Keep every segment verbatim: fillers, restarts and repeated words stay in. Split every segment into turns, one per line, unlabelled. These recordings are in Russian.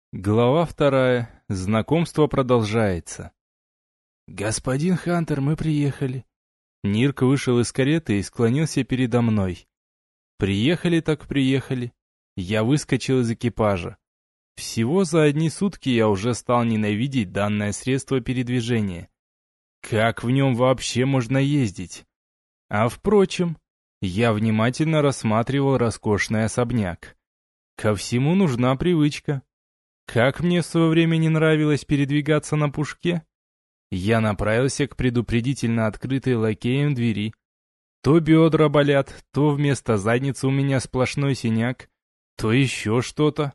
Глава вторая. Знакомство продолжается. «Господин Хантер, мы приехали». Нирк вышел из кареты и склонился передо мной. Приехали так приехали. Я выскочил из экипажа. Всего за одни сутки я уже стал ненавидеть данное средство передвижения. Как в нем вообще можно ездить? А впрочем, я внимательно рассматривал роскошный особняк. Ко всему нужна привычка. Как мне в свое время не нравилось передвигаться на пушке, я направился к предупредительно открытой лакеем двери. То бедра болят, то вместо задницы у меня сплошной синяк, то еще что-то.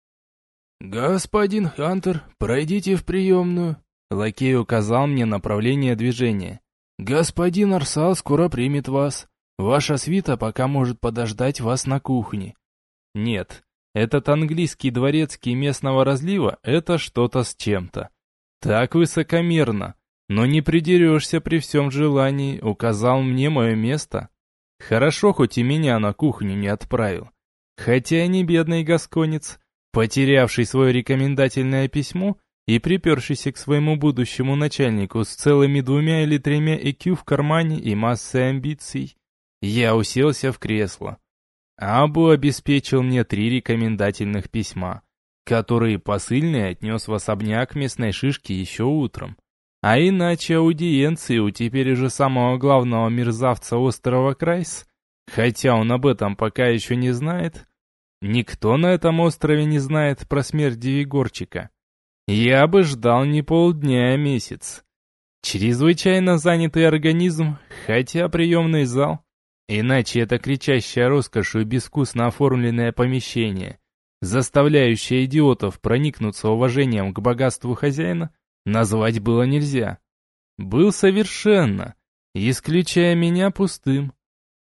«Господин Хантер, пройдите в приемную», — лакей указал мне направление движения. «Господин Арсал скоро примет вас. Ваша свита пока может подождать вас на кухне». Нет, этот английский дворецкий местного разлива — это что-то с чем-то. Так высокомерно, но не придерешься при всем желании, указал мне мое место. Хорошо, хоть и меня на кухню не отправил. Хотя и не бедный гасконец, потерявший свое рекомендательное письмо и припершийся к своему будущему начальнику с целыми двумя или тремя ЭКЮ в кармане и массой амбиций. Я уселся в кресло. Абу обеспечил мне три рекомендательных письма, которые посыльный отнес в особняк местной шишки еще утром. А иначе аудиенции у теперь уже самого главного мерзавца острова Крайс, хотя он об этом пока еще не знает. Никто на этом острове не знает про смерть Девигорчика. Я бы ждал не полдня, а месяц. Чрезвычайно занятый организм, хотя приемный зал, иначе это кричащая роскошью и безвкусно оформленное помещение, заставляющее идиотов проникнуться уважением к богатству хозяина, назвать было нельзя. Был совершенно, исключая меня, пустым.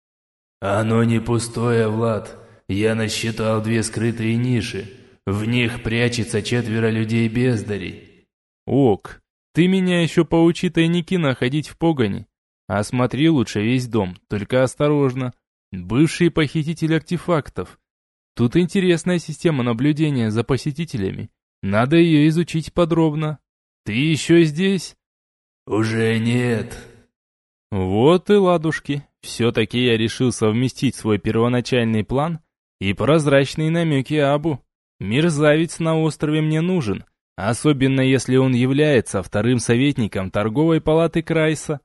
«Оно не пустое, Влад. Я насчитал две скрытые ниши. В них прячется четверо людей-бездарей».
«Ок, ты меня еще поучи тайники находить в погоне. Осмотри лучше весь дом, только осторожно. Бывший похититель артефактов. Тут интересная система наблюдения за посетителями. Надо ее изучить подробно. Ты еще здесь?»
«Уже нет».
Вот и ладушки. Все-таки я решил совместить свой первоначальный план и прозрачные намеки Абу. Мерзавец на острове мне нужен, особенно если он является вторым советником торговой палаты Крайса.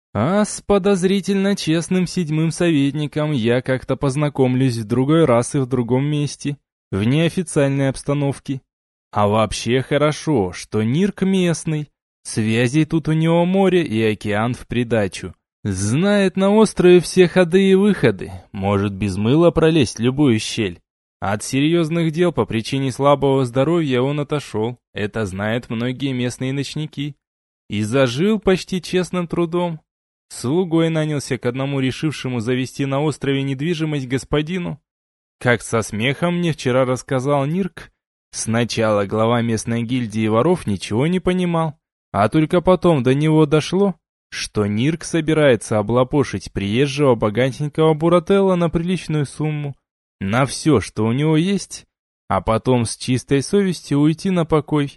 А с подозрительно честным седьмым советником я как-то познакомлюсь в другой раз и в другом месте, в неофициальной обстановке. А вообще хорошо, что Нирк местный, связей тут у него море и океан в придачу. Знает на острове все ходы и выходы, может без мыла пролезть в любую щель. От серьезных дел по причине слабого здоровья он отошел, это знают многие местные ночники. И зажил почти честным трудом. Слугой нанялся к одному решившему завести на острове недвижимость господину. Как со смехом мне вчера рассказал Нирк, сначала глава местной гильдии воров ничего не понимал, а только потом до него дошло, что Нирк собирается облапошить приезжего богатенького Бурателла на приличную сумму, на все, что у него есть, а потом с чистой совестью уйти на покой.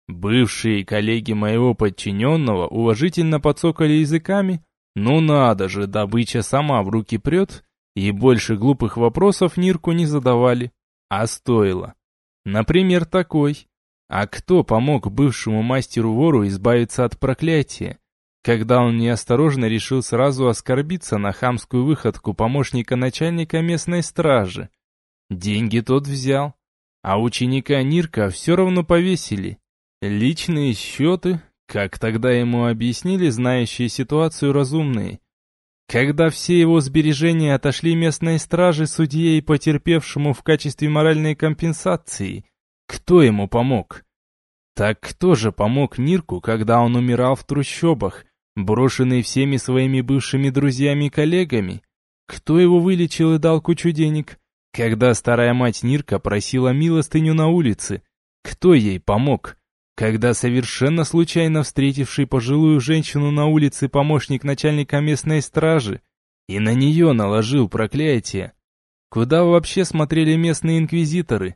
Бывшие коллеги моего подчиненного уважительно подсокали языками. Ну надо же, добыча сама в руки прет, и больше глупых вопросов Нирку не задавали. А стоило. Например, такой. А кто помог бывшему мастеру-вору избавиться от проклятия, когда он неосторожно решил сразу оскорбиться на хамскую выходку помощника начальника местной стражи? Деньги тот взял, а ученика Нирка все равно повесили. Личные счеты, как тогда ему объяснили знающие ситуацию разумные. Когда все его сбережения отошли местной страже, судье и потерпевшему в качестве моральной компенсации, кто ему помог? Так кто же помог Нирку, когда он умирал в трущобах, брошенный всеми своими бывшими друзьями и коллегами? Кто его вылечил и дал кучу денег, когда старая мать Нирка просила милостыню на улице? Кто ей помог, когда совершенно случайно встретивший пожилую женщину на улице помощник начальника местной стражи и на нее наложил проклятие? Куда вообще смотрели местные инквизиторы?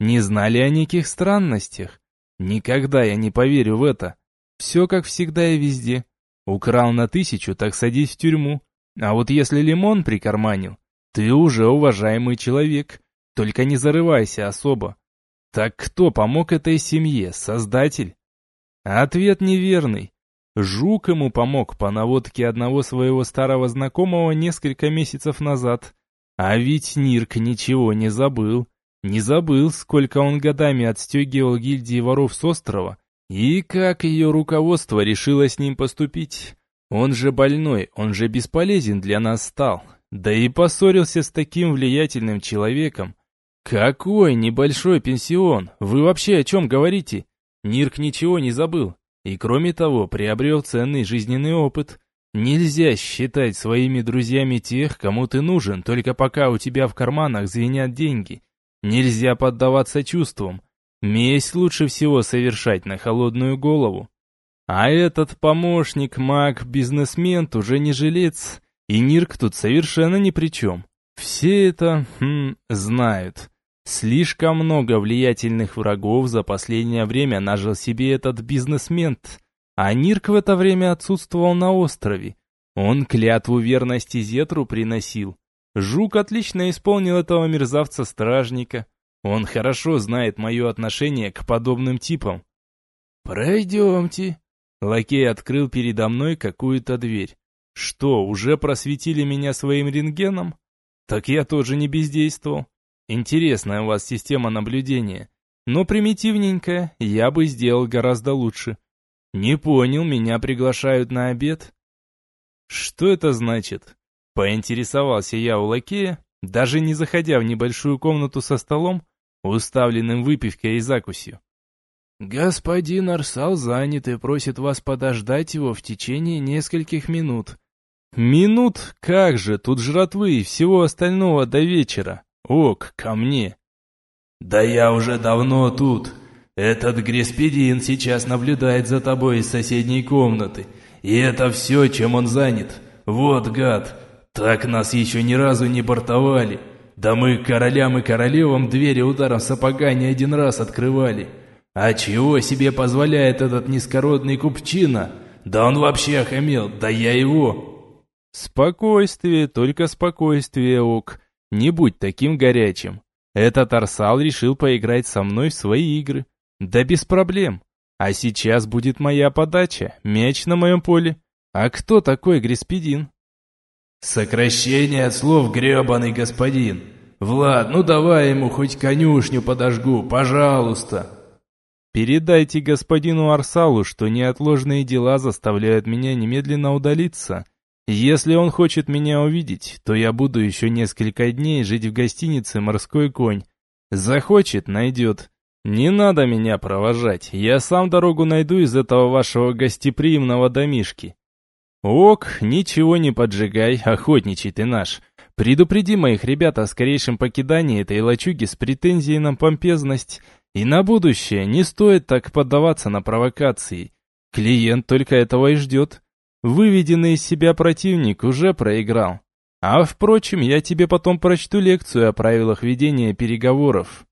Не знали о неких странностях? Никогда я не поверю в это. Все как всегда и везде. Украл на тысячу, так садись в тюрьму. А вот если лимон прикарманил, ты уже уважаемый человек. Только не зарывайся особо. Так кто помог этой семье, создатель? Ответ неверный. Жук ему помог по наводке одного своего старого знакомого несколько месяцев назад. А ведь Нирк ничего не забыл. Не забыл, сколько он годами отстегивал гильдии воров с острова, и как ее руководство решило с ним поступить. Он же больной, он же бесполезен для нас стал. Да и поссорился с таким влиятельным человеком. Какой небольшой пенсион? Вы вообще о чем говорите? Нирк ничего не забыл. И кроме того, приобрел ценный жизненный опыт. Нельзя считать своими друзьями тех, кому ты нужен, только пока у тебя в карманах звенят деньги. Нельзя поддаваться чувствам. Месть лучше всего совершать на холодную голову. А этот помощник, маг, бизнесмен уже не жилец, и Нирк тут совершенно ни при чем. Все это, хм, знают. Слишком много влиятельных врагов за последнее время нажил себе этот бизнесмен, а Нирк в это время отсутствовал на острове. Он клятву верности Зетру приносил. Жук отлично исполнил этого мерзавца-стражника. Он хорошо знает мое отношение к подобным типам. «Пройдемте». Лакей открыл передо мной какую-то дверь. Что, уже просветили меня своим рентгеном? Так я тоже не бездействовал. Интересная у вас система наблюдения, но примитивненькая, я бы сделал гораздо лучше. Не понял, меня приглашают на обед? Что это значит? Поинтересовался я у лакея, даже не заходя в небольшую комнату со столом, уставленным выпивкой и закусью. Господин Арсал занят и просит вас подождать его в течение нескольких минут. Минут? Как же, тут жратвы и всего остального до вечера. Ок, ко мне.
Да я уже давно тут. Этот Греспедин сейчас наблюдает за тобой из соседней комнаты. И это все, чем он занят. Вот гад. Так нас еще ни разу не бортовали. Да мы королям и королевам двери ударом сапога не один раз открывали. А чего себе позволяет этот низкородный купчина? Да он вообще охамел, да я его.
Спокойствие, только спокойствие, Ок. Не будь таким горячим. Этот Арсал решил поиграть со мной в свои игры. Да без проблем. А сейчас будет моя подача, мяч на моем поле. А кто такой Греспедин?
Сокращение от слов «гребаный господин». Влад, ну давай ему хоть конюшню подожгу, пожалуйста.
Передайте господину Арсалу, что неотложные дела заставляют меня немедленно удалиться. Если он хочет меня увидеть, то я буду еще несколько дней жить в гостинице «Морской конь». Захочет — найдет. Не надо меня провожать, я сам дорогу найду из этого вашего гостеприимного домишки. Ок, ничего не поджигай, охотничий ты наш. Предупреди моих ребят о скорейшем покидании этой лачуги с претензией на помпезность. И на будущее не стоит так поддаваться на провокации. Клиент только этого и ждет. Выведенный из себя противник уже проиграл. А впрочем, я тебе потом прочту лекцию о правилах ведения переговоров.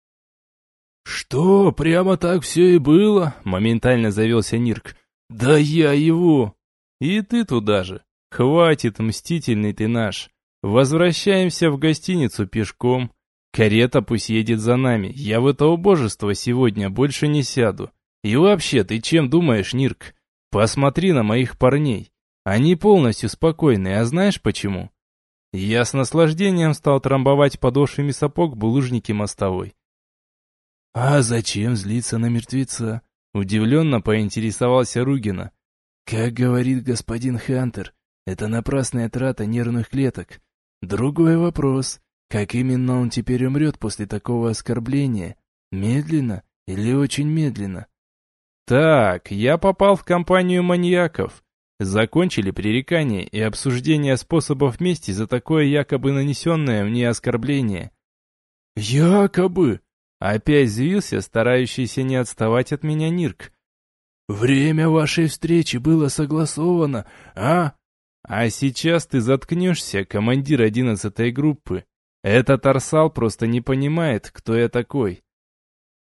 «Что, прямо так все и было?» — моментально завелся Нирк. «Да я его!»
«И ты туда же. Хватит, мстительный ты наш. Возвращаемся в гостиницу пешком. Карета пусть едет за нами. Я в это убожество сегодня больше не сяду. И вообще, ты чем думаешь, Нирк? Посмотри на моих парней. Они полностью спокойны, а знаешь почему?» Я с наслаждением стал трамбовать подошвами сапог булыжники мостовой.
«А зачем злиться на мертвеца?» — удивленно поинтересовался Ругина. «Как говорит господин Хантер, это напрасная трата нервных клеток. Другой вопрос, как именно он теперь умрет после такого оскорбления? Медленно или очень медленно?»
«Так, я попал в компанию маньяков. Закончили пререкание и обсуждение способов мести за такое якобы нанесенное мне оскорбление».
«Якобы?»
Опять взвился, старающийся не отставать от меня Нирк.
«Время вашей встречи было согласовано, а?»
«А сейчас ты заткнешься, командир одиннадцатой группы. Этот Арсал просто не понимает, кто я такой.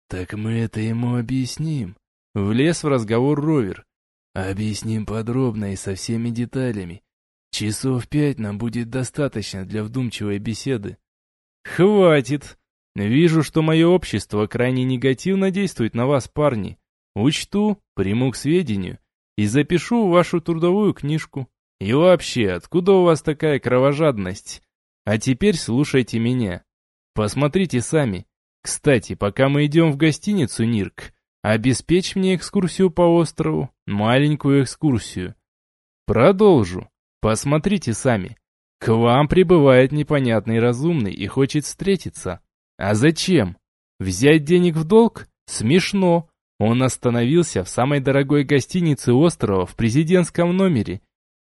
Так мы это ему объясним.
Влез в разговор Ровер.
Объясним подробно и со всеми деталями. Часов пять нам будет достаточно для вдумчивой беседы.
Хватит. Вижу, что мое общество крайне негативно действует на вас, парни. Учту, приму к сведению и запишу в вашу трудовую книжку. И вообще, откуда у вас такая кровожадность? А теперь слушайте меня. Посмотрите сами. Кстати, пока мы идем в гостиницу, Нирк, обеспечь мне экскурсию по острову, маленькую экскурсию. Продолжу. Посмотрите сами. К вам прибывает непонятный разумный и хочет встретиться. А зачем? Взять денег в долг? Смешно. Он остановился в самой дорогой гостинице острова в президентском номере.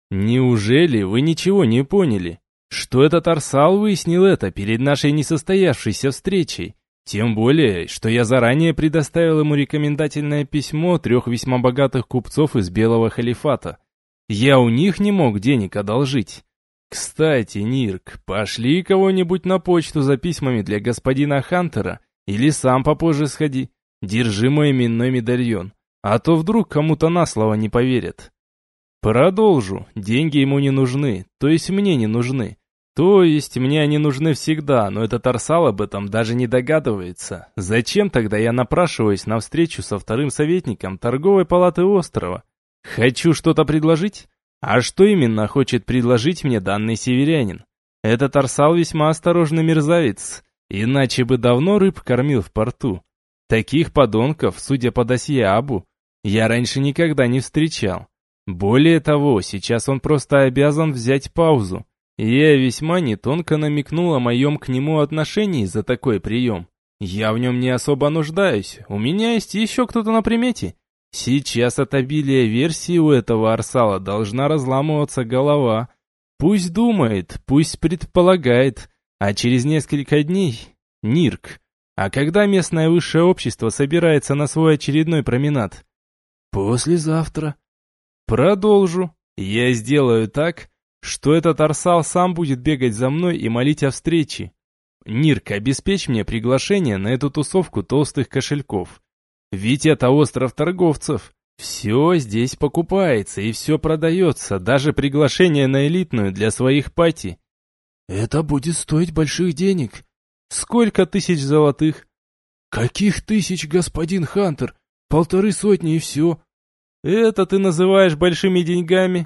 Неужели вы ничего не поняли? Что этот Арсал выяснил это перед нашей несостоявшейся встречей? Тем более, что я заранее предоставил ему рекомендательное письмо трех весьма богатых купцов из Белого Халифата. Я у них не мог денег одолжить. Кстати, Нирк, пошли кого-нибудь на почту за письмами для господина Хантера, или сам попозже сходи. Держи мой именной медальон, а то вдруг кому-то на слово не поверят. Продолжу. Деньги ему не нужны, то есть мне не нужны. То есть мне они нужны всегда, но этот Арсал об этом даже не догадывается. Зачем тогда я напрашиваюсь на встречу со вторым советником торговой палаты острова? Хочу что-то предложить? А что именно хочет предложить мне данный северянин? Этот Арсал весьма осторожный мерзавец, иначе бы давно рыб кормил в порту. Таких подонков, судя по досье Абу, я раньше никогда не встречал. Более того, сейчас он просто обязан взять паузу. Я весьма нетонко намекнул о моем к нему отношении за такой прием. Я в нем не особо нуждаюсь, у меня есть еще кто-то на примете. Сейчас от обилия версий у этого Арсала должна разламываться голова. Пусть думает, пусть предполагает, а через несколько дней... Нирк, а когда местное высшее общество собирается на свой очередной променад?
Послезавтра.
Продолжу. Я сделаю так, что этот Арсал сам будет бегать за мной и молить о встрече. Нирк, обеспечь мне приглашение на эту тусовку толстых кошельков. Ведь это остров торговцев. Все здесь покупается и все продается, даже приглашение на элитную для своих пати.
Это будет стоить больших денег.
Сколько тысяч золотых?
Каких тысяч, господин Хантер? Полторы сотни и все.
Это ты называешь большими деньгами?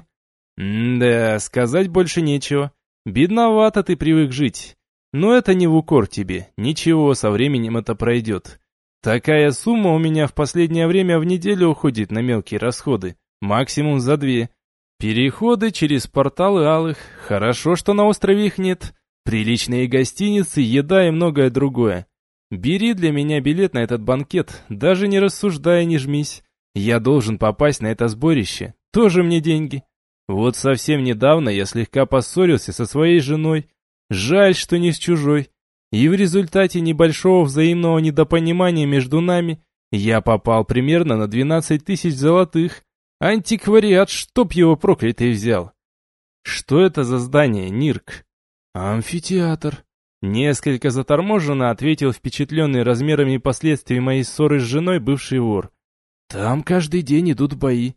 М-да, сказать больше нечего. Бедновато ты привык жить. Но это не в укор тебе. Ничего, со временем это пройдет. Такая сумма у меня в последнее время в неделю уходит на мелкие расходы. Максимум за две. Переходы через порталы алых. Хорошо, что на острове их нет. Приличные гостиницы, еда и многое другое. Бери для меня билет на этот банкет, даже не рассуждая, не жмись. Я должен попасть на это сборище. Тоже мне деньги. Вот совсем недавно я слегка поссорился со своей женой. Жаль, что не с чужой. И в результате небольшого взаимного недопонимания между нами я попал примерно на двенадцать тысяч золотых. Антиквариат, чтоб его проклятый взял. Что это за здание, Нирк?
Амфитеатр.
Несколько заторможенно ответил впечатленный размерами и последствиями моей ссоры с женой бывший вор.
Там каждый день идут бои.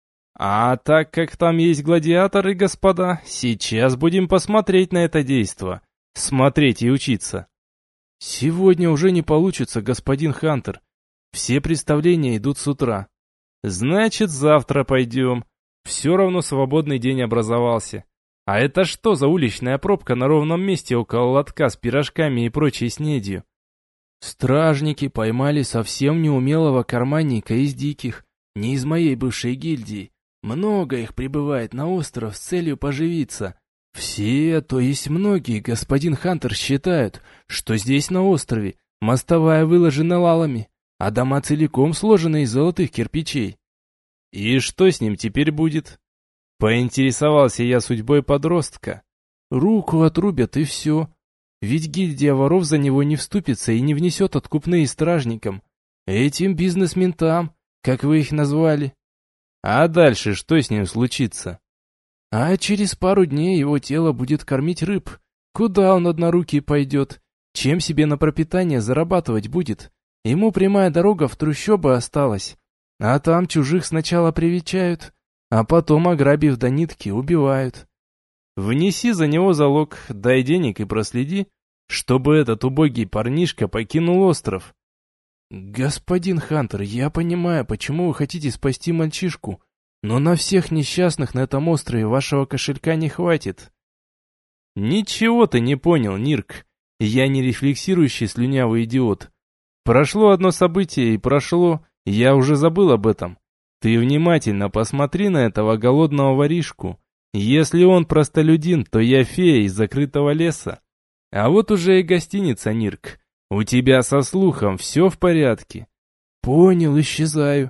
А так как там есть гладиаторы, господа, сейчас будем посмотреть на это действо. Смотреть и учиться.
Сегодня уже не получится, господин Хантер. Все представления идут с утра.
Значит, завтра пойдем. Все равно свободный день образовался. А это что за уличная пробка на ровном месте около лотка с пирожками и прочей снедью?
Стражники поймали совсем неумелого карманника из диких, не из моей бывшей гильдии. Много их прибывает на остров с целью поживиться. Все, то есть многие, господин Хантер, считают, что здесь на острове мостовая выложена лалами, а дома целиком сложены из золотых кирпичей.
И что с ним теперь будет? Поинтересовался я судьбой подростка.
Руку отрубят и все. Ведь гильдия воров за него не вступится и не внесет откупные стражникам. Этим бизнес-ментам, как вы их назвали.
А дальше что с ним случится?
А через пару дней его тело будет кормить рыб. Куда он однорукий пойдет? Чем себе на пропитание зарабатывать будет?
Ему прямая дорога в трущобы осталась. А там чужих сначала привечают, а потом, ограбив до нитки, убивают. Внеси за него залог, дай денег и проследи, чтобы этот убогий парнишка покинул остров. Господин Хантер, я понимаю, почему вы хотите спасти мальчишку, но на всех несчастных на этом острове вашего кошелька не хватит. Ничего ты не понял, Нирк. Я не рефлексирующий слюнявый идиот. Прошло одно событие и прошло, я уже забыл об этом. Ты внимательно посмотри на этого голодного воришку. Если он простолюдин, то я фея из закрытого леса. А вот уже и гостиница, Нирк. У тебя со слухом все в порядке? Понял, исчезаю.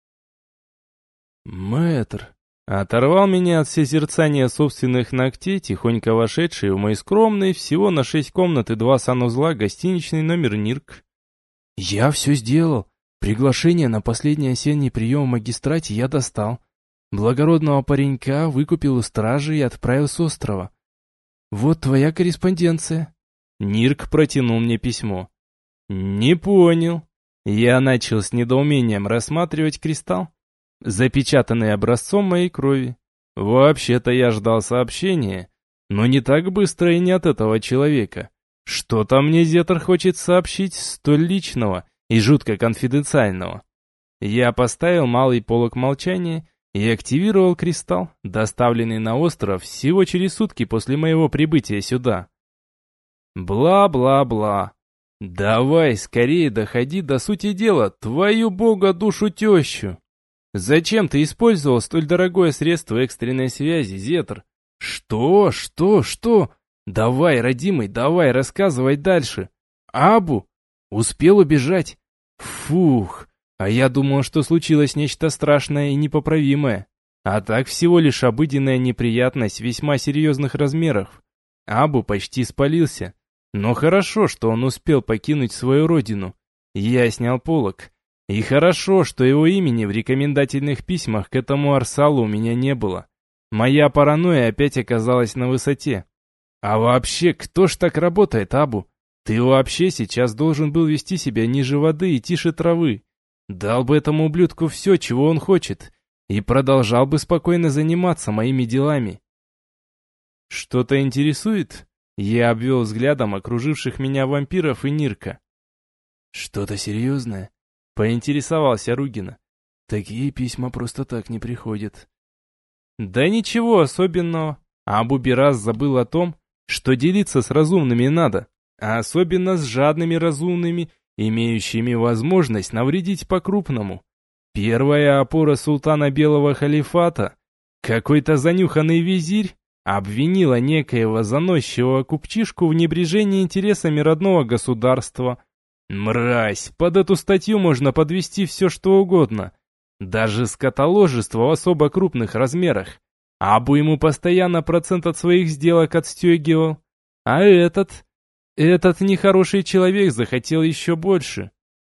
Мэтр. Оторвал меня от созерцания собственных ногтей, тихонько вошедший в мой скромный, всего на шесть комнат и два санузла, гостиничный номер Нирк. Я все сделал. Приглашение на последний осенний прием в магистрате я достал. Благородного паренька выкупил у стражи и отправил с острова. Вот твоя корреспонденция. Нирк протянул мне письмо. Не понял. Я начал с недоумением рассматривать кристалл, запечатанный образцом моей крови. Вообще-то я ждал сообщения, но не так быстро и не от этого человека. Что-то мне Зетер хочет сообщить столь личного и жутко конфиденциального. Я поставил малый полог молчания и активировал кристалл, доставленный на остров всего через сутки после моего прибытия сюда. Бла-бла-бла. Давай скорее доходи до сути дела, твою бога душу тещу. Зачем ты использовал столь дорогое средство экстренной связи, Зетер? Что, что, что? Давай, родимый, давай, рассказывай дальше. Абу? Успел убежать? Фух, а я думал, что случилось нечто страшное и непоправимое. А так всего лишь обыденная неприятность весьма серьезных размеров. Абу почти спалился. Но хорошо, что он успел покинуть свою родину. Я снял полог. И хорошо, что его имени в рекомендательных письмах к этому Арсалу у меня не было. Моя паранойя опять оказалась на высоте. А вообще, кто ж так работает, Абу? Ты вообще сейчас должен был вести себя ниже воды и тише травы. Дал бы этому ублюдку все, чего он хочет, и продолжал бы спокойно заниматься моими делами. Что-то интересует? Я обвел взглядом окруживших меня вампиров и Нирка. Что-то серьезное? Поинтересовался Ругина. Такие письма просто так не приходят. Да ничего особенного. Абу Бирас забыл о том, что делиться с разумными надо, а особенно с жадными разумными, имеющими возможность навредить по-крупному. Первая опора султана Белого Халифата, какой-то занюханный визирь, обвинила некоего заносчивого купчишку в небрежении интересами родного государства. Мразь, под эту статью можно подвести все что угодно, даже скотоложество в особо крупных размерах. Абу ему постоянно процент от своих сделок отстегивал, а этот... Этот нехороший человек захотел еще больше.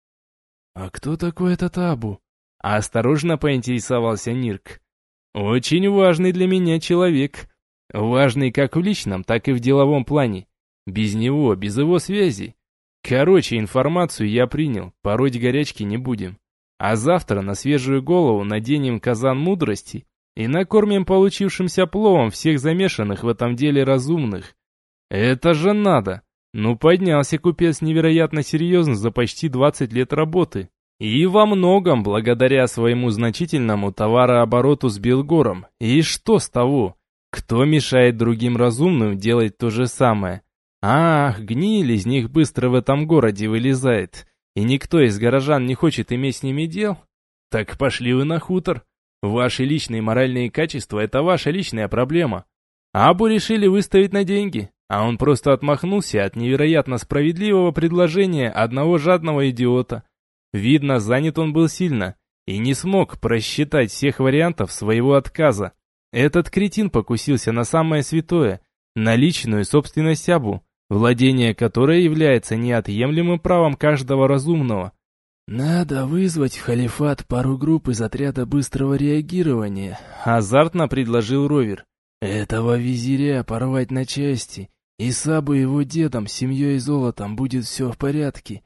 «А кто такой этот Абу?» Осторожно поинтересовался Нирк. «Очень важный для меня человек. Важный как в личном, так и в деловом плане. Без него, без его связей. Короче, информацию я принял, пороть горячки не будем. А завтра на свежую голову наденем казан мудрости и накормим получившимся пловом всех замешанных в этом деле разумных. Это же надо!» Ну, поднялся купец невероятно серьезно за почти двадцать лет работы. И во многом благодаря своему значительному товарообороту с Белгором. И что с того? Кто мешает другим разумным делать то же самое? Ах, гниль из них быстро в этом городе вылезает. И никто из горожан не хочет иметь с ними дел? Так пошли вы на хутор. Ваши личные моральные качества – это ваша личная проблема. Абу решили выставить на деньги. А он просто отмахнулся от невероятно справедливого предложения одного жадного идиота. Видно, занят он был сильно и не смог просчитать всех вариантов своего отказа. Этот кретин покусился на самое святое, на личную собственность Абу, владение которой является неотъемлемым правом каждого разумного. «Надо вызвать в халифат пару групп из отряда быстрого реагирования», — азартно предложил Ровер. «Этого визиря порвать на части. И с Абу его дедом, семьей и золотом будет все в порядке.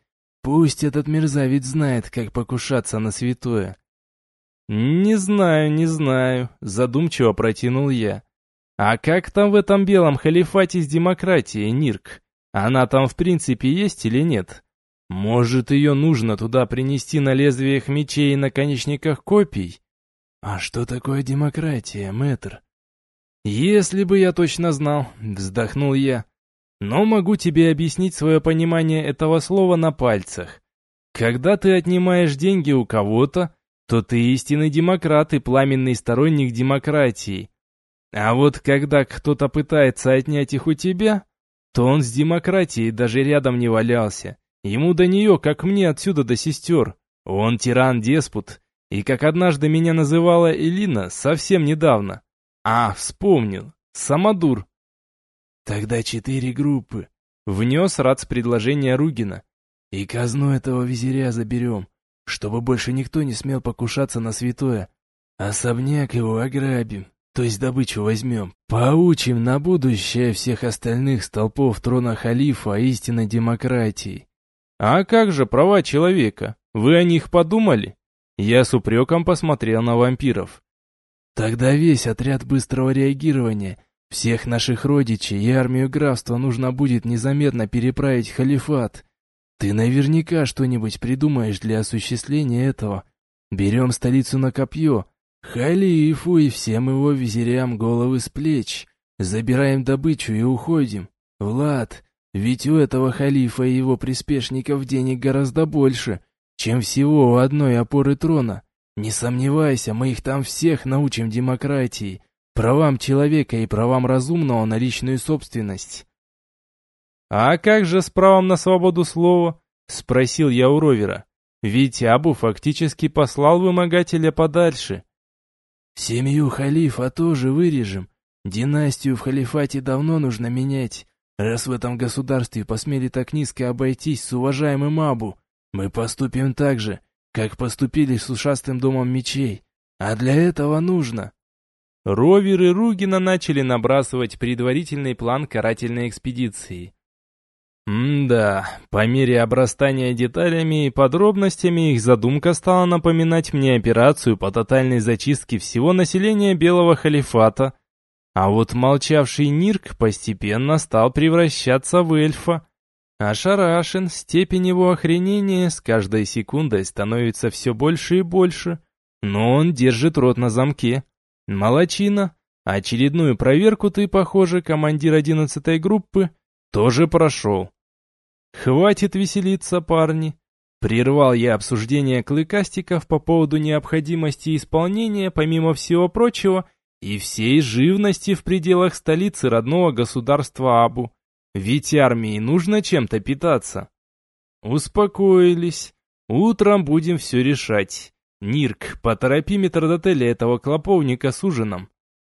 Пусть этот мерзавец знает, как покушаться на святое.
«Не знаю, не знаю», — задумчиво протянул я. «А как там в этом белом халифате с демократией, Нирк? Она там в принципе есть или нет? Может, ее нужно туда принести на лезвиях мечей и наконечниках копий?»
«А что такое демократия, мэтр?»
«Если бы я точно знал», — вздохнул я. «Но могу тебе объяснить свое понимание этого слова на пальцах. Когда ты отнимаешь деньги у кого-то, то ты истинный демократ и пламенный сторонник демократии. А вот когда кто-то пытается отнять их у тебя, то он с демократией даже рядом не валялся. Ему до нее, как мне отсюда до сестер. Он тиран-деспот, и как однажды меня называла Элина совсем недавно. А, вспомнил, самодур».
«Тогда четыре группы»,
— внес Рац предложение Ругина.
«И казну этого визиря заберем, чтобы больше никто не смел покушаться на святое. Особняк его ограбим, то есть добычу возьмем. Поучим на будущее всех остальных столпов трона халифа истинной демократии».
«А как же права человека? Вы о них подумали?» Я с упреком посмотрел на вампиров.
«Тогда весь отряд быстрого реагирования, всех наших родичей и армию графства нужно будет незаметно переправить в халифат. Ты наверняка что-нибудь придумаешь для осуществления этого. Берем столицу на копье, халифу и всем его визирям головы с плеч. Забираем добычу и уходим. Влад, ведь у этого халифа и его приспешников денег гораздо больше, чем всего у одной опоры трона. Не сомневайся, мы их там всех научим демократии, правам человека и правам разумного на личную собственность».
«А как же с правом на свободу слова?» — спросил я у Ровера. «Ведь Абу фактически послал вымогателя подальше».
«Семью халифа тоже вырежем. Династию в халифате давно нужно менять, раз в этом государстве посмели так низко обойтись с уважаемым Абу. Мы поступим так же, как поступили с ушастым домом мечей. А для этого нужно...»
Ровер и Ругина начали набрасывать предварительный план карательной экспедиции. М-да, по мере обрастания деталями и подробностями их задумка стала напоминать мне операцию по тотальной зачистке всего населения Белого Халифата. А вот молчавший Нирк постепенно стал превращаться в эльфа. Ошарашен, степень его охренения с каждой секундой становится все больше и больше. Но он держит рот на замке. Молодчина. Очередную проверку ты, похоже, командир одиннадцатой группы, тоже прошел. «Хватит веселиться, парни!» Прервал я обсуждение клыкастиков по поводу необходимости исполнения, помимо всего прочего, и всей живности в пределах столицы родного государства Абу. Ведь армии нужно чем-то питаться. Успокоились. Утром будем все решать. Нирк, поторопи метрдотеля этого клоповника с ужином.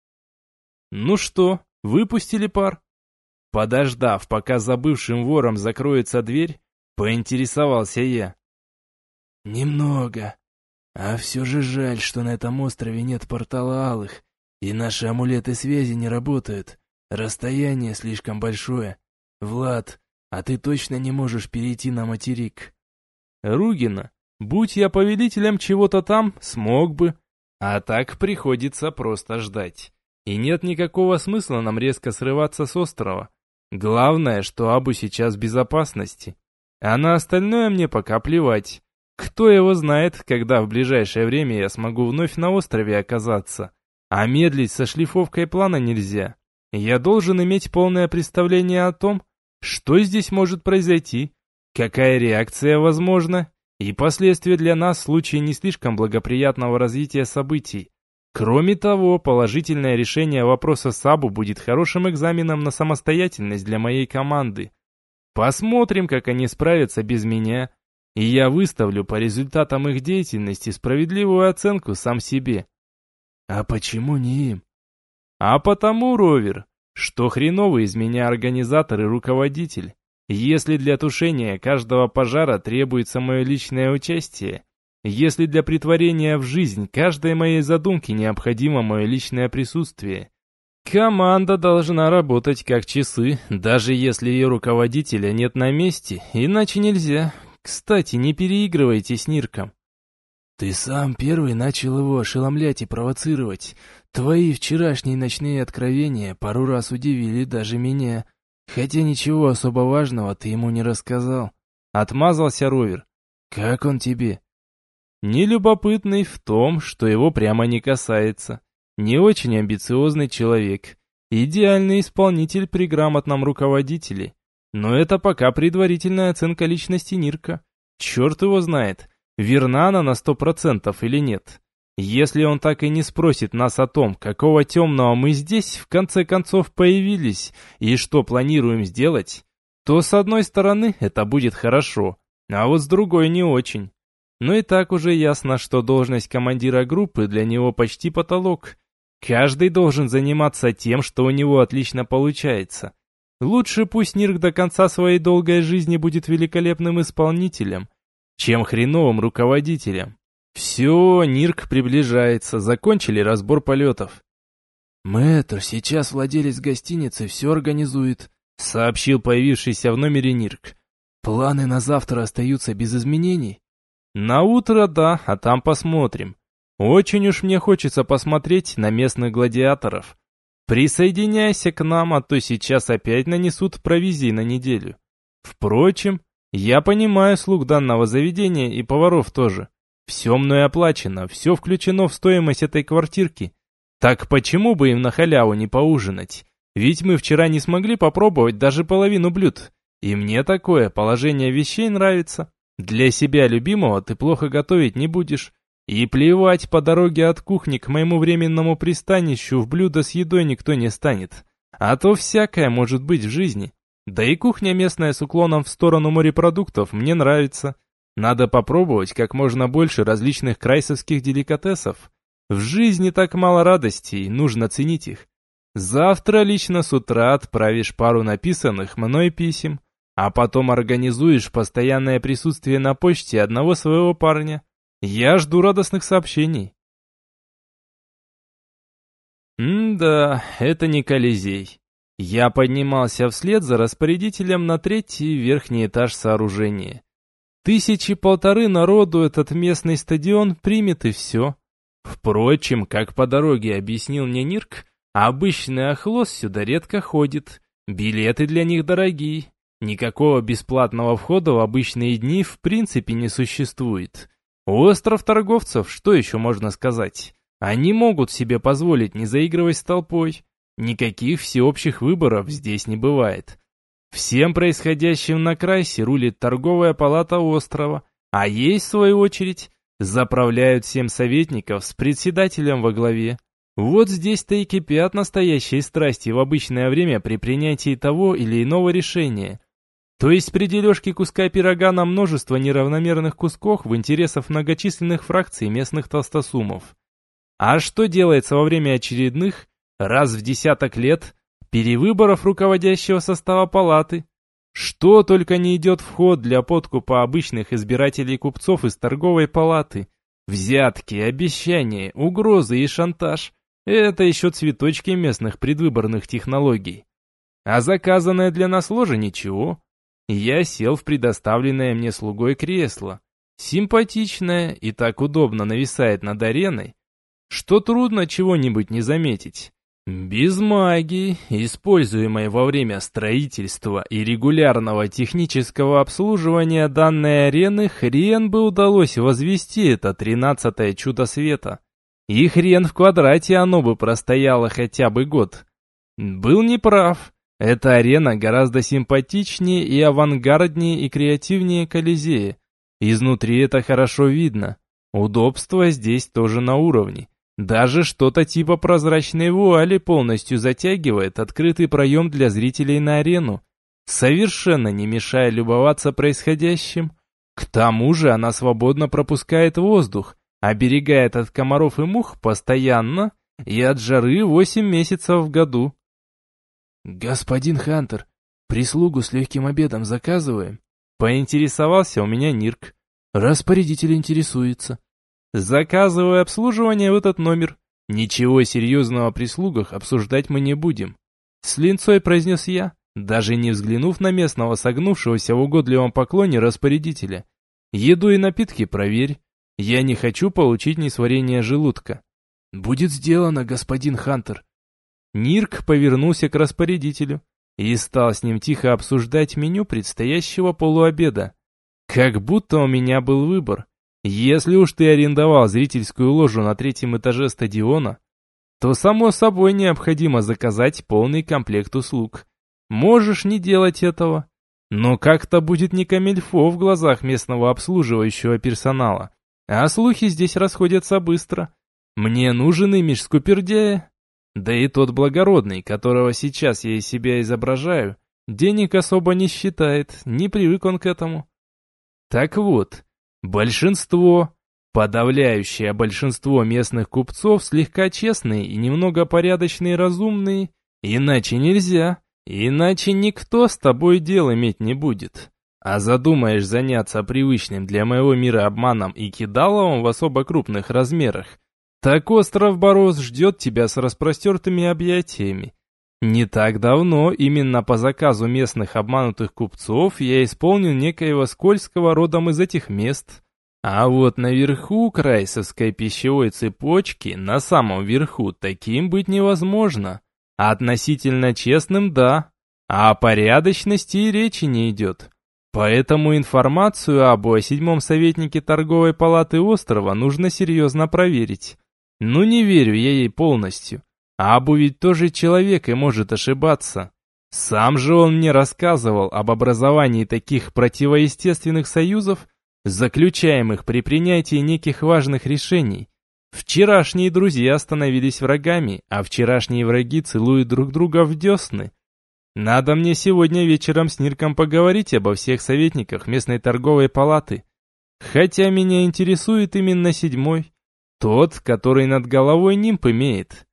Ну что, выпустили пар? Подождав, пока за бывшим вором закроется дверь, поинтересовался я.
«Немного. А все же жаль, что на этом острове нет портала алых, и наши амулеты связи не работают. Расстояние слишком большое. Влад, а ты точно не можешь перейти на материк?»
«Ругина, будь я повелителем чего-то там, смог бы. А так приходится просто ждать. И нет никакого смысла нам резко срываться с острова. Главное, что Абу сейчас в безопасности. А на остальное мне пока плевать. Кто его знает, когда в ближайшее время я смогу вновь на острове оказаться. А медлить со шлифовкой плана нельзя. Я должен иметь полное представление о том, что здесь может произойти, какая реакция возможна, и последствия для нас в случае не слишком благоприятного развития событий. Кроме того, положительное решение вопроса с Абу будет хорошим экзаменом на самостоятельность для моей команды. Посмотрим, как они справятся без меня, и я выставлю по результатам их деятельности справедливую оценку сам себе.
«А почему не им?»
А потому, Ровер, что хреновый из меня организатор и руководитель. Если для тушения каждого пожара требуется мое личное участие, если для претворения в жизнь каждой моей задумки необходимо мое личное присутствие, команда должна работать как часы, даже если ее руководителя нет на месте, иначе нельзя. Кстати, не переигрывайте с Нирком.
Ты сам первый начал его ошеломлять и провоцировать. Твои вчерашние ночные откровения пару раз удивили даже меня. Хотя ничего особо важного ты ему не рассказал.
Отмазался Ровер.
Как он тебе?
Нелюбопытный в том, что его прямо не касается. Не очень амбициозный человек. Идеальный исполнитель при грамотном руководителе. Но это пока предварительная оценка личности Нирка. Черт его знает, верна она на сто процентов или нет. Если он так и не спросит нас о том, какого темного мы здесь в конце концов появились и что планируем сделать, то с одной стороны это будет хорошо, а вот с другой не очень. Но и так уже ясно, что должность командира группы для него почти потолок. Каждый должен заниматься тем, что у него отлично получается. Лучше пусть Нирк до конца своей долгой жизни будет великолепным исполнителем, чем хреновым руководителем. Все, Нирк приближается, закончили разбор полетов.
«Мэтр, сейчас владелец гостиницы все организует», —
сообщил появившийся в номере Нирк.
«Планы на завтра остаются без изменений?»
«На утро да, а там посмотрим. Очень уж мне хочется посмотреть на местных гладиаторов. Присоединяйся к нам, а то сейчас опять нанесут провизии на неделю. Впрочем, я понимаю слуг данного заведения и поваров тоже. Все мной оплачено, все включено в стоимость этой квартирки. Так почему бы им на халяву не поужинать? Ведь мы вчера не смогли попробовать даже половину блюд. И мне такое положение вещей нравится. Для себя любимого ты плохо готовить не будешь. И плевать по дороге от кухни к моему временному пристанищу в блюдо с едой никто не станет. А то всякое может быть в жизни. Да и кухня местная с уклоном в сторону морепродуктов мне нравится. Надо попробовать как можно больше различных крайсовских деликатесов. В жизни так мало радостей, нужно ценить их. Завтра лично с утра отправишь пару написанных мной писем, а потом организуешь постоянное присутствие на почте одного своего парня. Я жду радостных сообщений. М-да, это не Колизей. Я поднимался вслед за распорядителем на третий верхний этаж сооружения. Тысячи полторы народу этот местный стадион примет и все. Впрочем, как по дороге объяснил мне Нирк, обычный охлос сюда редко ходит, билеты для них дорогие. Никакого бесплатного входа в обычные дни в принципе не существует. Остров торговцев, что еще можно сказать? Они могут себе позволить не заигрывать с толпой. Никаких всеобщих выборов здесь не бывает. Всем происходящим на Крайсе рулит торговая палата острова, а ей, в свою очередь, заправляют семь советников с председателем во главе. Вот здесь-то и кипят настоящие страсти в обычное время при принятии того или иного решения. То есть при дележке куска пирога на множество неравномерных кусков в интересах многочисленных фракций местных толстосумов. А что делается во время очередных, раз в десяток лет, перевыборов руководящего состава палаты? Что только не идет в ход для подкупа обычных избирателей купцов из торговой палаты. Взятки, обещания, угрозы и шантаж – это еще цветочки местных предвыборных технологий. А заказанное для нас ложе ничего. Я сел в предоставленное мне слугой кресло. Симпатичное и так удобно нависает над ареной, что трудно чего-нибудь не заметить. Без магии, используемой во время строительства и регулярного технического обслуживания данной арены, хрен бы удалось возвести это тринадцатое чудо света. И хрен в квадрате оно бы простояло хотя бы год. Был неправ. Эта арена гораздо симпатичнее и авангарднее и креативнее Колизея. Изнутри это хорошо видно. Удобство здесь тоже на уровне. Даже что-то типа прозрачной вуали полностью затягивает открытый проем для зрителей на арену, совершенно не мешая любоваться происходящим. К тому же она свободно пропускает воздух, оберегает от комаров и мух постоянно и от жары восемь месяцев в году.
«Господин Хантер, прислугу с легким обедом заказываем?»
Поинтересовался у меня Нирк.
«Распорядитель интересуется».
«Заказываю обслуживание в этот номер. Ничего серьезного при слугах обсуждать мы не будем», — с линцой произнес я, даже не взглянув на местного согнувшегося в угодливом поклоне распорядителя. Еду и напитки проверь. Я не хочу получить несварение желудка».
«Будет сделано, господин Хантер».
Нирк повернулся к распорядителю и стал с ним тихо обсуждать меню предстоящего полуобеда. Как будто у меня был выбор. Если уж ты арендовал зрительскую ложу на третьем этаже стадиона, то само собой необходимо заказать полный комплект услуг. Можешь не делать этого, но как-то будет не камильфо в глазах местного обслуживающего персонала. А слухи здесь расходятся быстро. Мне нужен имидж скупердяя. Да и тот благородный, которого сейчас я из себя изображаю, денег особо не считает, не привык он к этому. Так вот, большинство, подавляющее большинство местных купцов слегка честные и немного порядочные и разумные, иначе нельзя, иначе никто с тобой дел иметь не будет. А задумаешь заняться привычным для моего мира обманом и кидаловым в особо крупных размерах, так остров Борос ждет тебя с распростертыми объятиями. Не так давно, именно по заказу местных обманутых купцов, я исполнил некоего скользкого родом из этих мест. А вот наверху Крайсовской пищевой цепочки, на самом верху, таким быть невозможно. Относительно честным – да, а о порядочности и речи не идет. Поэтому информацию об о седьмом советнике торговой палаты острова нужно серьезно проверить. Ну не верю я ей полностью. Абу ведь тоже человек и может ошибаться. Сам же он мне рассказывал об образовании таких противоестественных союзов, заключаемых при принятии неких важных решений. Вчерашние друзья становились врагами, а вчерашние враги целуют друг друга в десны. Надо мне сегодня вечером с Нирком поговорить обо всех советниках местной торговой палаты. Хотя меня интересует именно седьмой. Тот, который над головой нимб имеет.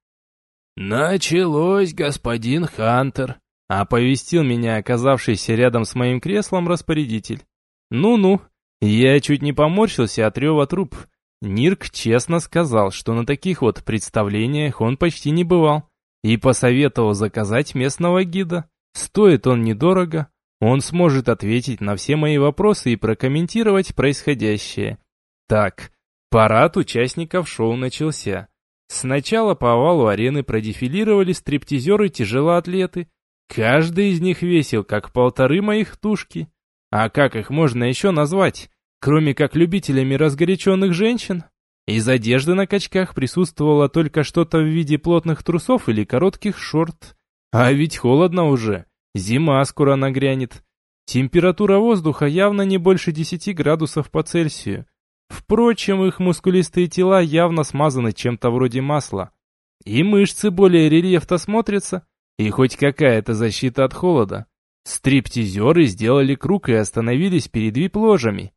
«Началось, господин Хантер», —
оповестил меня оказавшийся рядом с моим креслом распорядитель. Ну-ну, я чуть не поморщился от рева труб. Нирк честно сказал, что на таких вот представлениях он почти не бывал, и посоветовал заказать местного гида. Стоит он недорого, он сможет ответить на все мои вопросы и прокомментировать происходящее. Так, парад участников шоу начался. Сначала по овалу арены продефилировали стриптизеры-тяжелоатлеты. Каждый из них весил как полторы моих тушки. А как их можно еще назвать, кроме как любителями разгоряченных женщин? Из одежды на качках присутствовало только что-то в виде плотных трусов или коротких шорт. А ведь холодно уже, зима скоро нагрянет. Температура воздуха явно не больше десяти градусов по Цельсию. Впрочем, их мускулистые тела явно смазаны чем-то вроде масла. И мышцы более рельефно смотрятся, и хоть какая-то защита от холода. Стриптизеры сделали круг и остановились перед вип-ложами.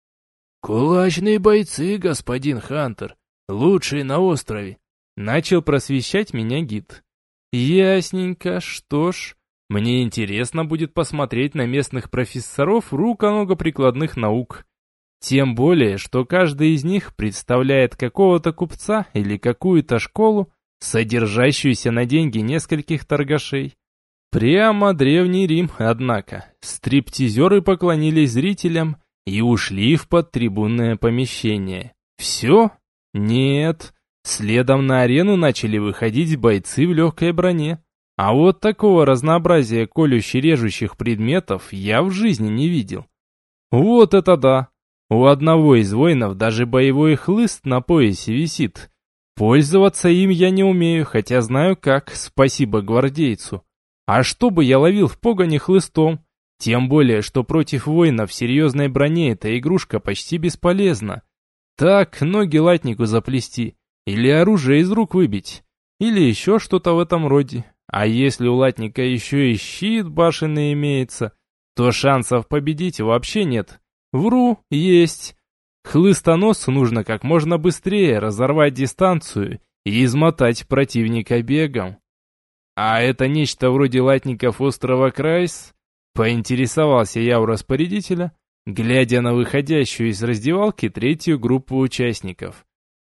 «Кулачные бойцы, господин Хантер, лучшие на острове»,
— начал просвещать меня гид. «Ясненько, что ж, мне интересно будет посмотреть на местных профессоров руко-ного-прикладных наук. Тем более, что каждый из них представляет какого-то купца или какую-то школу, содержащуюся на деньги нескольких торгашей. Прямо Древний Рим, однако. Стриптизеры поклонились зрителям и ушли в подтрибунное помещение. Все? Нет. Следом на арену начали выходить бойцы в легкой броне. А вот такого разнообразия колюще-режущих предметов я в жизни не видел. Вот это да! У одного из воинов даже боевой хлыст на поясе висит. Пользоваться им я не умею, хотя знаю как, спасибо гвардейцу. А что бы я ловил в погоне хлыстом? Тем более, что против воина в серьезной броне эта игрушка почти бесполезна. Так, ноги латнику заплести, или оружие из рук выбить, или еще что-то в этом роде. А если у латника еще и щит башенный имеется, то шансов победить вообще нет. Вру, есть. Хлыстоносцу нужно как можно быстрее разорвать дистанцию и измотать противника бегом. А это нечто вроде латников острова Крайс? Поинтересовался я у распорядителя, глядя на выходящую из раздевалки третью группу участников.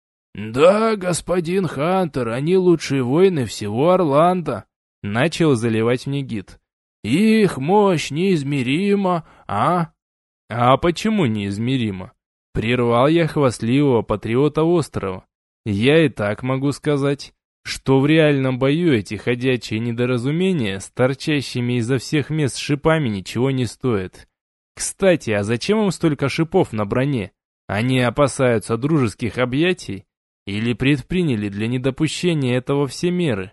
«Да, господин Хантер, они лучшие воины всего Орландо», — начал заливать мне гид. «Их мощь неизмерима, а...»
А почему неизмеримо? Прервал я хвастливого патриота острова. Я и так могу сказать, что в реальном бою эти ходячие недоразумения с торчащими изо всех мест шипами ничего не стоят. Кстати, а зачем им столько шипов на броне? Они опасаются дружеских объятий или предприняли для недопущения этого все меры?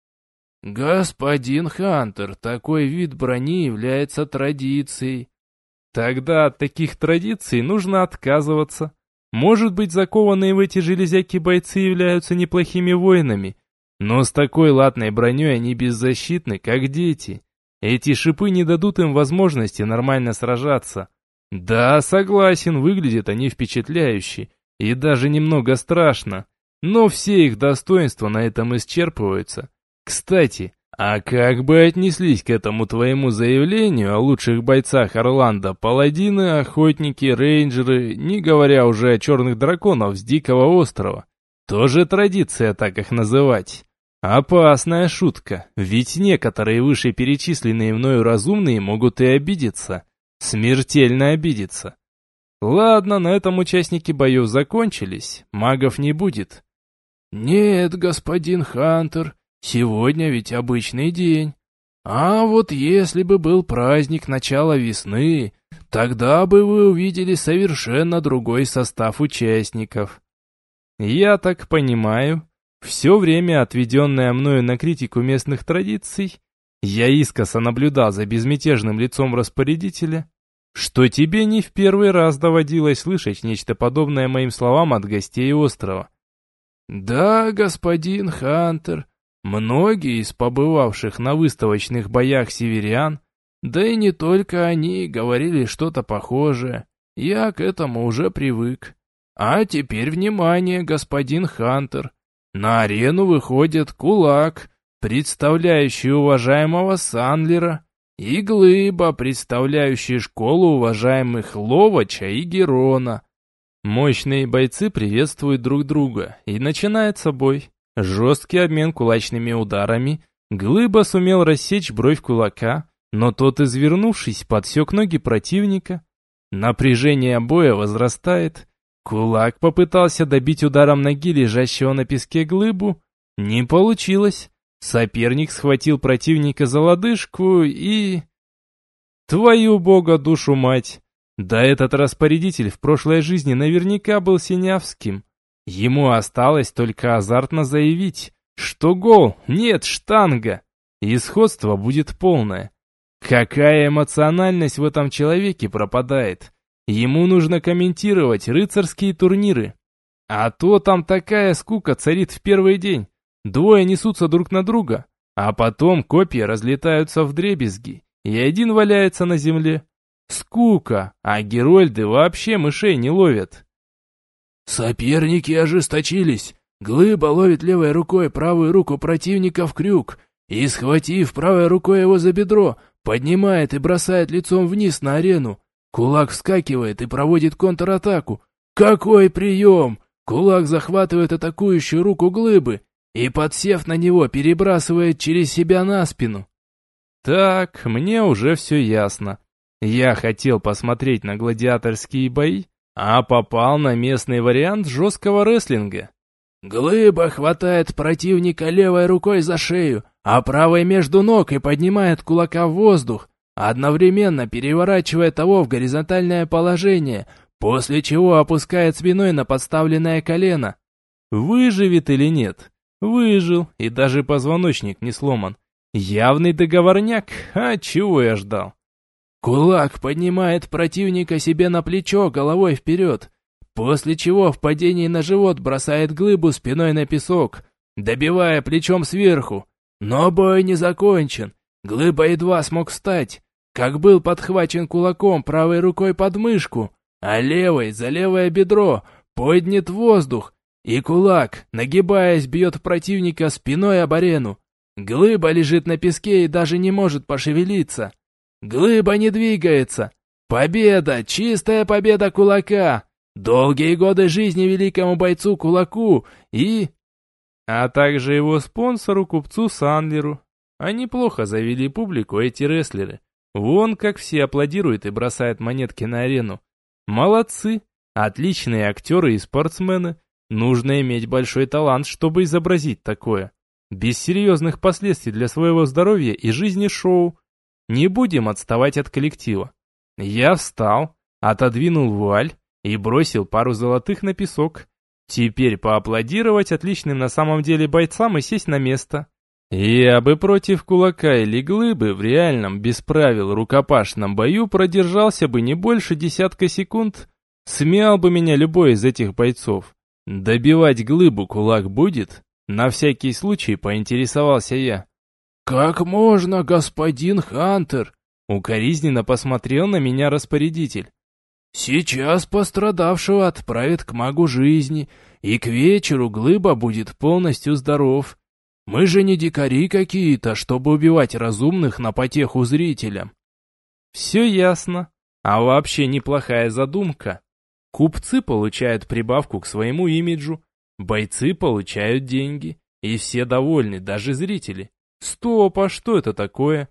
«Господин Хантер, такой вид брони является традицией».
Тогда от таких традиций нужно отказываться. Может быть, закованные в эти железяки бойцы являются неплохими воинами, но с такой латной броней они беззащитны, как дети. Эти шипы не дадут им возможности нормально сражаться. Да, согласен, выглядят они впечатляюще и даже немного страшно, но все их достоинства на этом исчерпываются. Кстати, а как бы отнеслись к этому твоему заявлению о лучших бойцах Орландо паладины, охотники, рейнджеры, не говоря уже о черных драконах с Дикого острова? Тоже традиция так их называть. Опасная шутка, ведь некоторые вышеперечисленные мною разумные могут и обидеться. Смертельно обидеться. Ладно, на этом участники боев закончились, магов не будет.
«Нет, господин Хантер, сегодня ведь обычный день. А вот если бы был праздник начала весны, тогда бы вы увидели совершенно другой состав участников».
Я так понимаю, все время, отведенное мною на критику местных традиций, я искоса наблюдал за безмятежным лицом распорядителя, что тебе не в первый раз доводилось слышать нечто подобное моим словам от гостей острова.
«Да, господин Хантер, многие из побывавших на выставочных боях северян, да и не только они, говорили что-то похожее. Я к этому уже привык. А теперь внимание, господин Хантер. На арену выходит кулак, представляющий уважаемого Сандлера, и Глыба, представляющий школу уважаемых Ловача и Герона».
Мощные бойцы приветствуют друг друга, и начинается бой. Жесткий обмен кулачными ударами. Глыба сумел рассечь бровь кулака, но тот, извернувшись, подсек ноги противника. Напряжение боя возрастает. Кулак попытался добить ударом ноги лежащего на песке Глыбу. Не получилось. Соперник схватил противника за лодыжку и... Твою бога душу мать! Да этот распорядитель в прошлой жизни наверняка был синявским. Ему осталось только азартно заявить, что гол, нет, штанга. И сходство будет полное. Какая эмоциональность в этом человеке пропадает. Ему нужно комментировать рыцарские турниры. А то там такая скука царит в первый день. Двое несутся друг на друга, а потом копья разлетаются вдребезги, и один валяется на земле. Скука, а герольды вообще мышей не ловят.
Соперники ожесточились. Глыба ловит левой рукой правую руку противника в крюк и, схватив правой рукой его за бедро, поднимает и бросает лицом вниз на арену. Кулак вскакивает и проводит контратаку. Какой прием! Кулак захватывает атакующую руку Глыбы и, подсев на него, перебрасывает через себя на спину.
Так, мне уже все ясно. Я хотел посмотреть на гладиаторские бои, а попал на местный вариант жесткого рестлинга.
Глыба хватает противника левой рукой за шею, а правой между ног и поднимает кулака в воздух, одновременно переворачивая того в горизонтальное положение, после чего опускает спиной на подставленное колено. Выживет или нет? Выжил, и даже позвоночник не сломан. Явный договорняк, а чего я ждал? Кулак поднимает противника себе на плечо головой вперед, после чего в падении на живот бросает Глыбу спиной на песок, добивая плечом сверху. Но бой не закончен. Глыба едва смог встать, как был подхвачен кулаком правой рукой под мышку, а левой за левое бедро поднят в воздух, и кулак, нагибаясь, бьет противника спиной об арену. Глыба лежит на песке и даже не может пошевелиться. Глыба не двигается. Победа! Чистая победа кулака! Долгие годы жизни великому бойцу кулаку и...
А также его спонсору, купцу Сандлеру. Они плохо завели публику, эти рестлеры. Вон как все аплодируют и бросают монетки на арену. Молодцы, отличные актеры и спортсмены. Нужно иметь большой талант, чтобы изобразить такое. Без серьезных последствий для своего здоровья и жизни шоу. Не будем отставать от коллектива. Я встал, отодвинул вуаль и бросил пару золотых на песок. Теперь поаплодировать отличным на самом деле бойцам и сесть на место. Я бы против кулака или глыбы в реальном, без правил, рукопашном бою продержался бы не больше десятка секунд. Смял бы меня любой из этих бойцов. Добивать глыбу кулак будет? На всякий случай поинтересовался я.
«Как можно, господин Хантер?»
Укоризненно посмотрел на меня распорядитель.
«Сейчас пострадавшего отправят к магу жизни, и к вечеру глыба будет полностью здоров. Мы же не дикари какие-то, чтобы убивать разумных на потеху зрителям».
Все ясно. А вообще неплохая задумка. Купцы получают прибавку к своему имиджу, бойцы получают деньги, и все довольны, даже зрители. Стоп, а что это такое?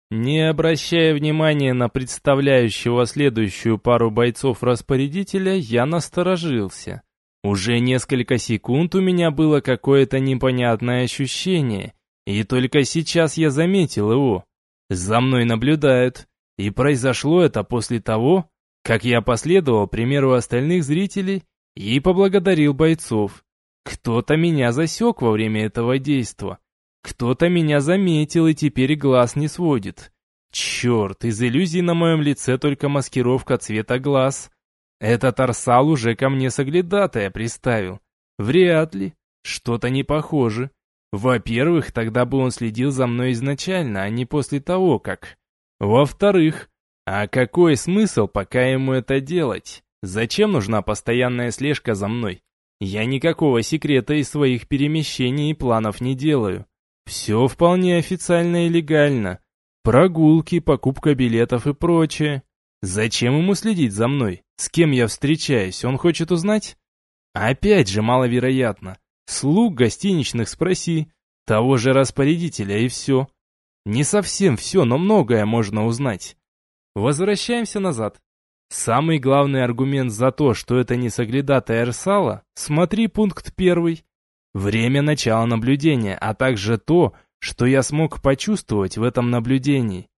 Не обращая внимания на представляющего следующую пару бойцов распорядителя, я насторожился. Уже несколько секунд у меня было какое-то непонятное ощущение, и только сейчас я заметил его. За мной наблюдают, и произошло это после того, как я последовал примеру остальных зрителей и поблагодарил бойцов. Кто-то меня засек во время этого действа. Кто-то меня заметил и теперь глаз не сводит. Черт, из иллюзий на моем лице только маскировка цвета глаз. Этот Арсал уже ко мне соглядатая приставил. Вряд ли. Что-то не похоже. Во-первых, тогда бы он следил за мной изначально, а не после того, как... Во-вторых, а какой смысл пока ему это делать? Зачем нужна постоянная слежка за мной? Я никакого секрета из своих перемещений и планов не делаю. Все вполне официально и легально. Прогулки, покупка билетов и прочее. Зачем ему следить за мной? С кем я встречаюсь, он хочет узнать? Опять же маловероятно. Слуг гостиничных спроси, того же распорядителя и все. Не совсем все, но многое можно узнать. Возвращаемся назад. Самый главный аргумент за то, что это не соглядатая Арсала, смотри пункт первый. Время начала наблюдения, а также то, что я смог почувствовать в этом наблюдении.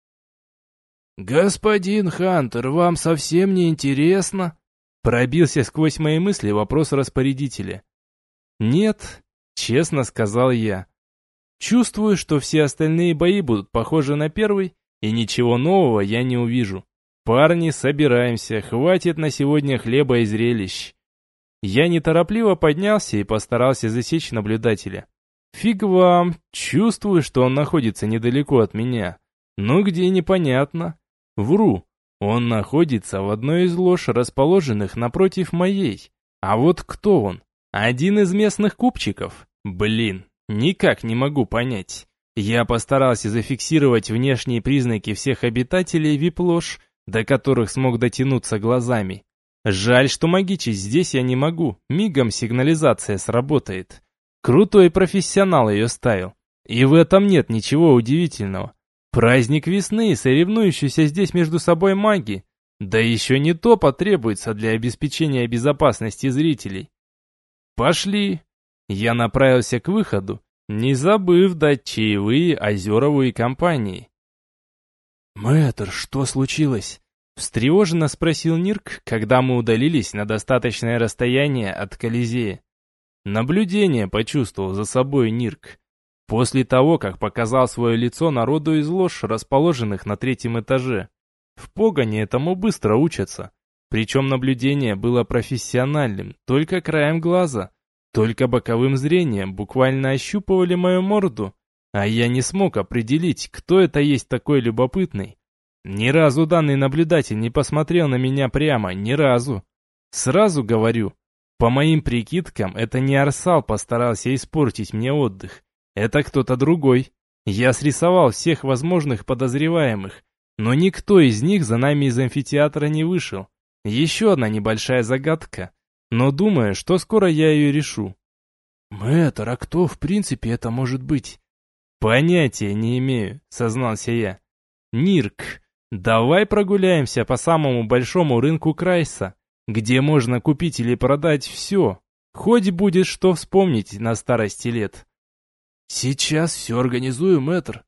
«Господин Хантер, вам совсем не интересно?»
Пробился сквозь мои мысли вопрос распорядителя. «Нет», — честно сказал я. «Чувствую, что все остальные бои будут похожи на первый, и ничего нового я не увижу. Парни, собираемся, хватит на сегодня хлеба и зрелищ». Я неторопливо поднялся и постарался засечь наблюдателя. Фиг вам, чувствую, что он находится недалеко от меня. Но где непонятно. Вру, он находится в одной из лож, расположенных напротив моей. А вот кто он? Один из местных купчиков? Блин, никак не могу понять. Я постарался зафиксировать внешние признаки всех обитателей вип-лож, до которых смог дотянуться глазами. Жаль, что магичить здесь я не могу, мигом сигнализация сработает. Крутой профессионал ее ставил. И в этом нет ничего удивительного. Праздник весны, соревнующиеся здесь между собой маги. Да еще не то потребуется для обеспечения безопасности зрителей. Пошли. Я направился к выходу, не забыв дать чаевые Озерову и компании.
«Мэтр, что случилось?»
Встревоженно спросил Нирк, когда мы удалились на достаточное расстояние от Колизея. Наблюдение почувствовал за собой Нирк. После того, как показал свое лицо народу из лож, расположенных на третьем этаже. В погоне этому быстро учатся. Причем наблюдение было профессиональным, только краем глаза, только боковым зрением буквально ощупывали мою морду, а я не смог определить, кто это есть такой любопытный. Ни разу данный наблюдатель не посмотрел на меня прямо, ни разу. Сразу говорю, по моим прикидкам, это не Арсал постарался испортить мне отдых. Это кто-то другой. Я срисовал всех возможных подозреваемых, но никто из них за нами из амфитеатра не вышел. Еще одна небольшая загадка, но думаю, что скоро я ее решу.
«Мэтр, а кто в принципе это может быть?»
«Понятия не имею», — сознался я. «Нирк, Давай прогуляемся по самому большому рынку Крайса, где можно купить или продать все. Хоть будет что вспомнить на старости лет.
Сейчас все организую, мэтр.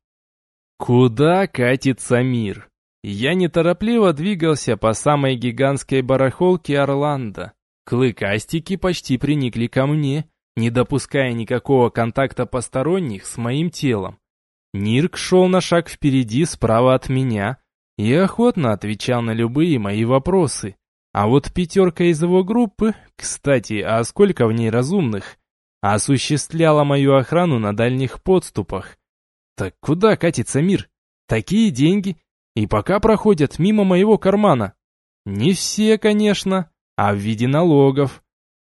Куда катится мир? Я неторопливо двигался по самой гигантской барахолке Орландо. Клыкастики почти приникли ко мне, не допуская никакого контакта посторонних с моим телом. Нирк шел на шаг впереди, справа от меня, и охотно отвечал на любые мои вопросы. А вот пятерка из его группы, кстати, а сколько в ней разумных, осуществляла мою охрану на дальних подступах. Так куда катится мир? Такие деньги, и пока проходят мимо моего кармана. Не все, конечно, а в виде налогов.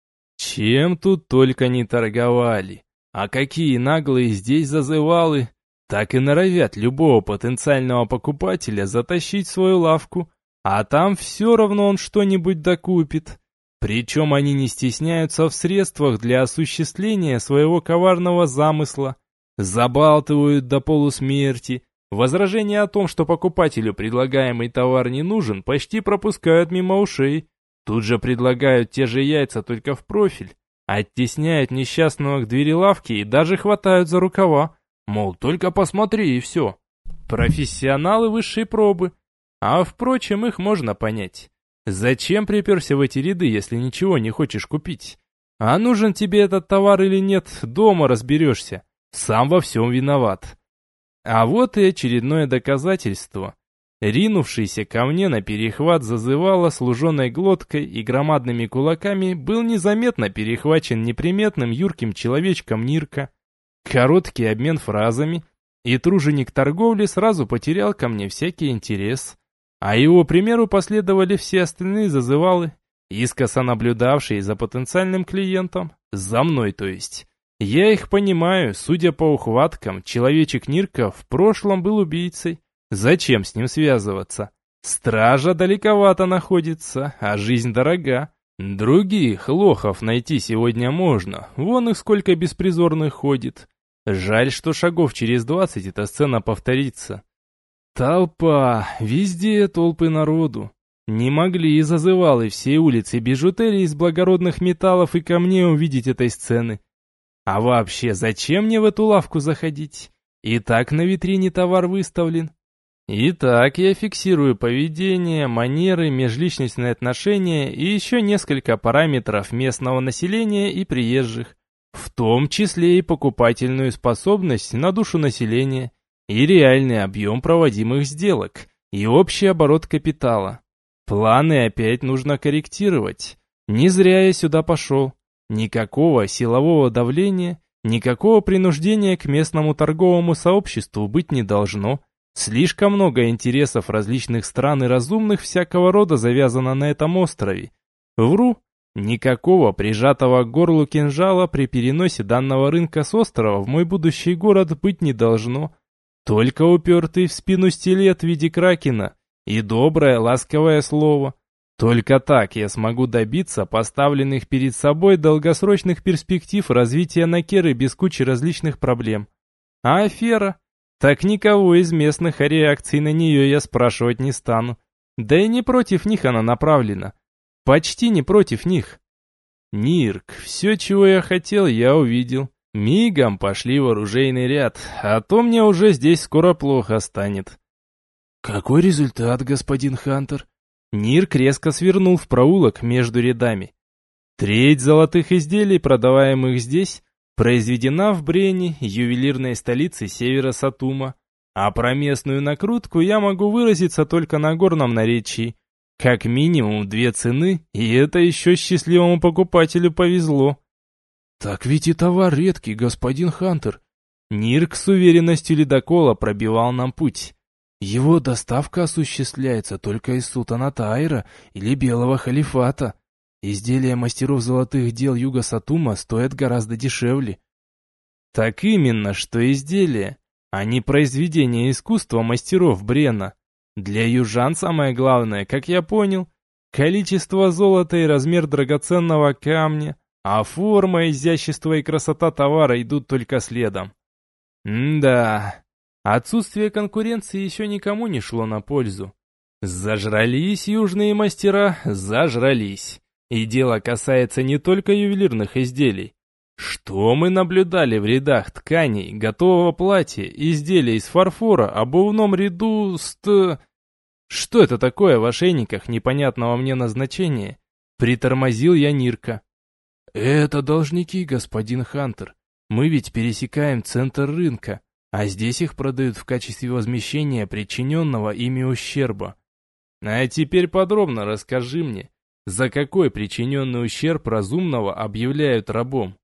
Чем тут только не торговали. А какие наглые здесь зазывалы, так и норовят любого потенциального покупателя затащить в свою лавку, а там все равно он что-нибудь докупит. Причем они не стесняются в средствах для осуществления своего коварного замысла. Забалтывают до полусмерти. Возражение о том, что покупателю предлагаемый товар не нужен, почти пропускают мимо ушей. Тут же предлагают те же яйца, только в профиль. Оттесняют несчастного к двери лавки и даже хватают за рукава. Мол, только посмотри и все. Профессионалы высшей пробы. А впрочем, их можно понять. Зачем приперся в эти ряды, если ничего не хочешь купить? А нужен тебе этот товар или нет, дома разберешься. Сам во всем виноват. А вот и очередное доказательство. Ринувшийся ко мне на перехват зазывало служенной глоткой и громадными кулаками был незаметно перехвачен неприметным юрким человечком Нирка. Короткий обмен фразами, и труженик торговли сразу потерял ко мне всякий интерес. А его примеру последовали все остальные зазывалы, искоса наблюдавшие за потенциальным клиентом, за мной то есть. Я их понимаю, судя по ухваткам, человечек Нирка в прошлом был убийцей. Зачем с ним связываться? Стража далековато находится, а жизнь дорога. Других лохов найти сегодня можно, вон их сколько беспризорных ходит. Жаль, что шагов через двадцать эта сцена повторится. Толпа, везде толпы народу. Не могли и зазывалы всей улицы бижутерии из благородных металлов и камней увидеть этой сцены. А вообще, зачем мне в эту лавку заходить? И так на витрине товар выставлен. Итак, я фиксирую поведение, манеры, межличностные отношения и еще несколько параметров местного населения и приезжих, в том числе и покупательную способность на душу населения, и реальный объем проводимых сделок, и общий оборот капитала. Планы опять нужно корректировать. Не зря я сюда пошел. Никакого силового давления, никакого принуждения к местному торговому сообществу быть не должно. Слишком много интересов различных стран и разумных всякого рода завязано на этом острове. Вру, никакого прижатого к горлу кинжала при переносе данного рынка с острова в мой будущий город быть не должно. Только упертый в спину стилет в виде кракена и доброе ласковое слово. Только так я смогу добиться поставленных перед собой долгосрочных перспектив развития Накеры без кучи различных проблем. А афера? Так никого из местных о реакции на нее я спрашивать не стану. Да и не против них она направлена. Почти не против них. Нирк, все, чего я хотел, я увидел. Мигом пошли в оружейный ряд, а то мне уже здесь скоро плохо станет.
Какой результат, господин Хантер?
Нирк резко свернул в проулок между рядами. Треть золотых изделий, продаваемых здесь, произведена в Брене, ювелирной столице севера Сатума, а про местную накрутку я могу выразиться только на горном наречии. Как минимум две цены, и это еще счастливому покупателю повезло.
Так ведь и товар редкий, господин Хантер.
Нирк с уверенностью ледокола пробивал нам путь.
Его доставка осуществляется только из Султана Тайра или Белого Халифата. Изделия мастеров золотых дел Юга Сатума стоят гораздо дешевле.
Так именно, что изделия, а не произведение искусства мастеров Брена. Для южан самое главное, как я понял, количество золота и размер драгоценного камня, а форма, изящество и красота товара идут только следом. М-да, отсутствие конкуренции еще никому не шло на пользу. Зажрались южные мастера, зажрались. И дело касается не только ювелирных изделий. Что мы наблюдали в рядах тканей, готового платья, изделий из фарфора, обувном ряду ст... Что это такое в ошейниках непонятного мне назначения? Притормозил я Нирка.
Это должники, господин Хантер. Мы ведь пересекаем центр рынка, а здесь их продают в качестве возмещения причиненного ими ущерба.
А теперь подробно расскажи мне, за какой причиненный ущерб разумного объявляют рабом?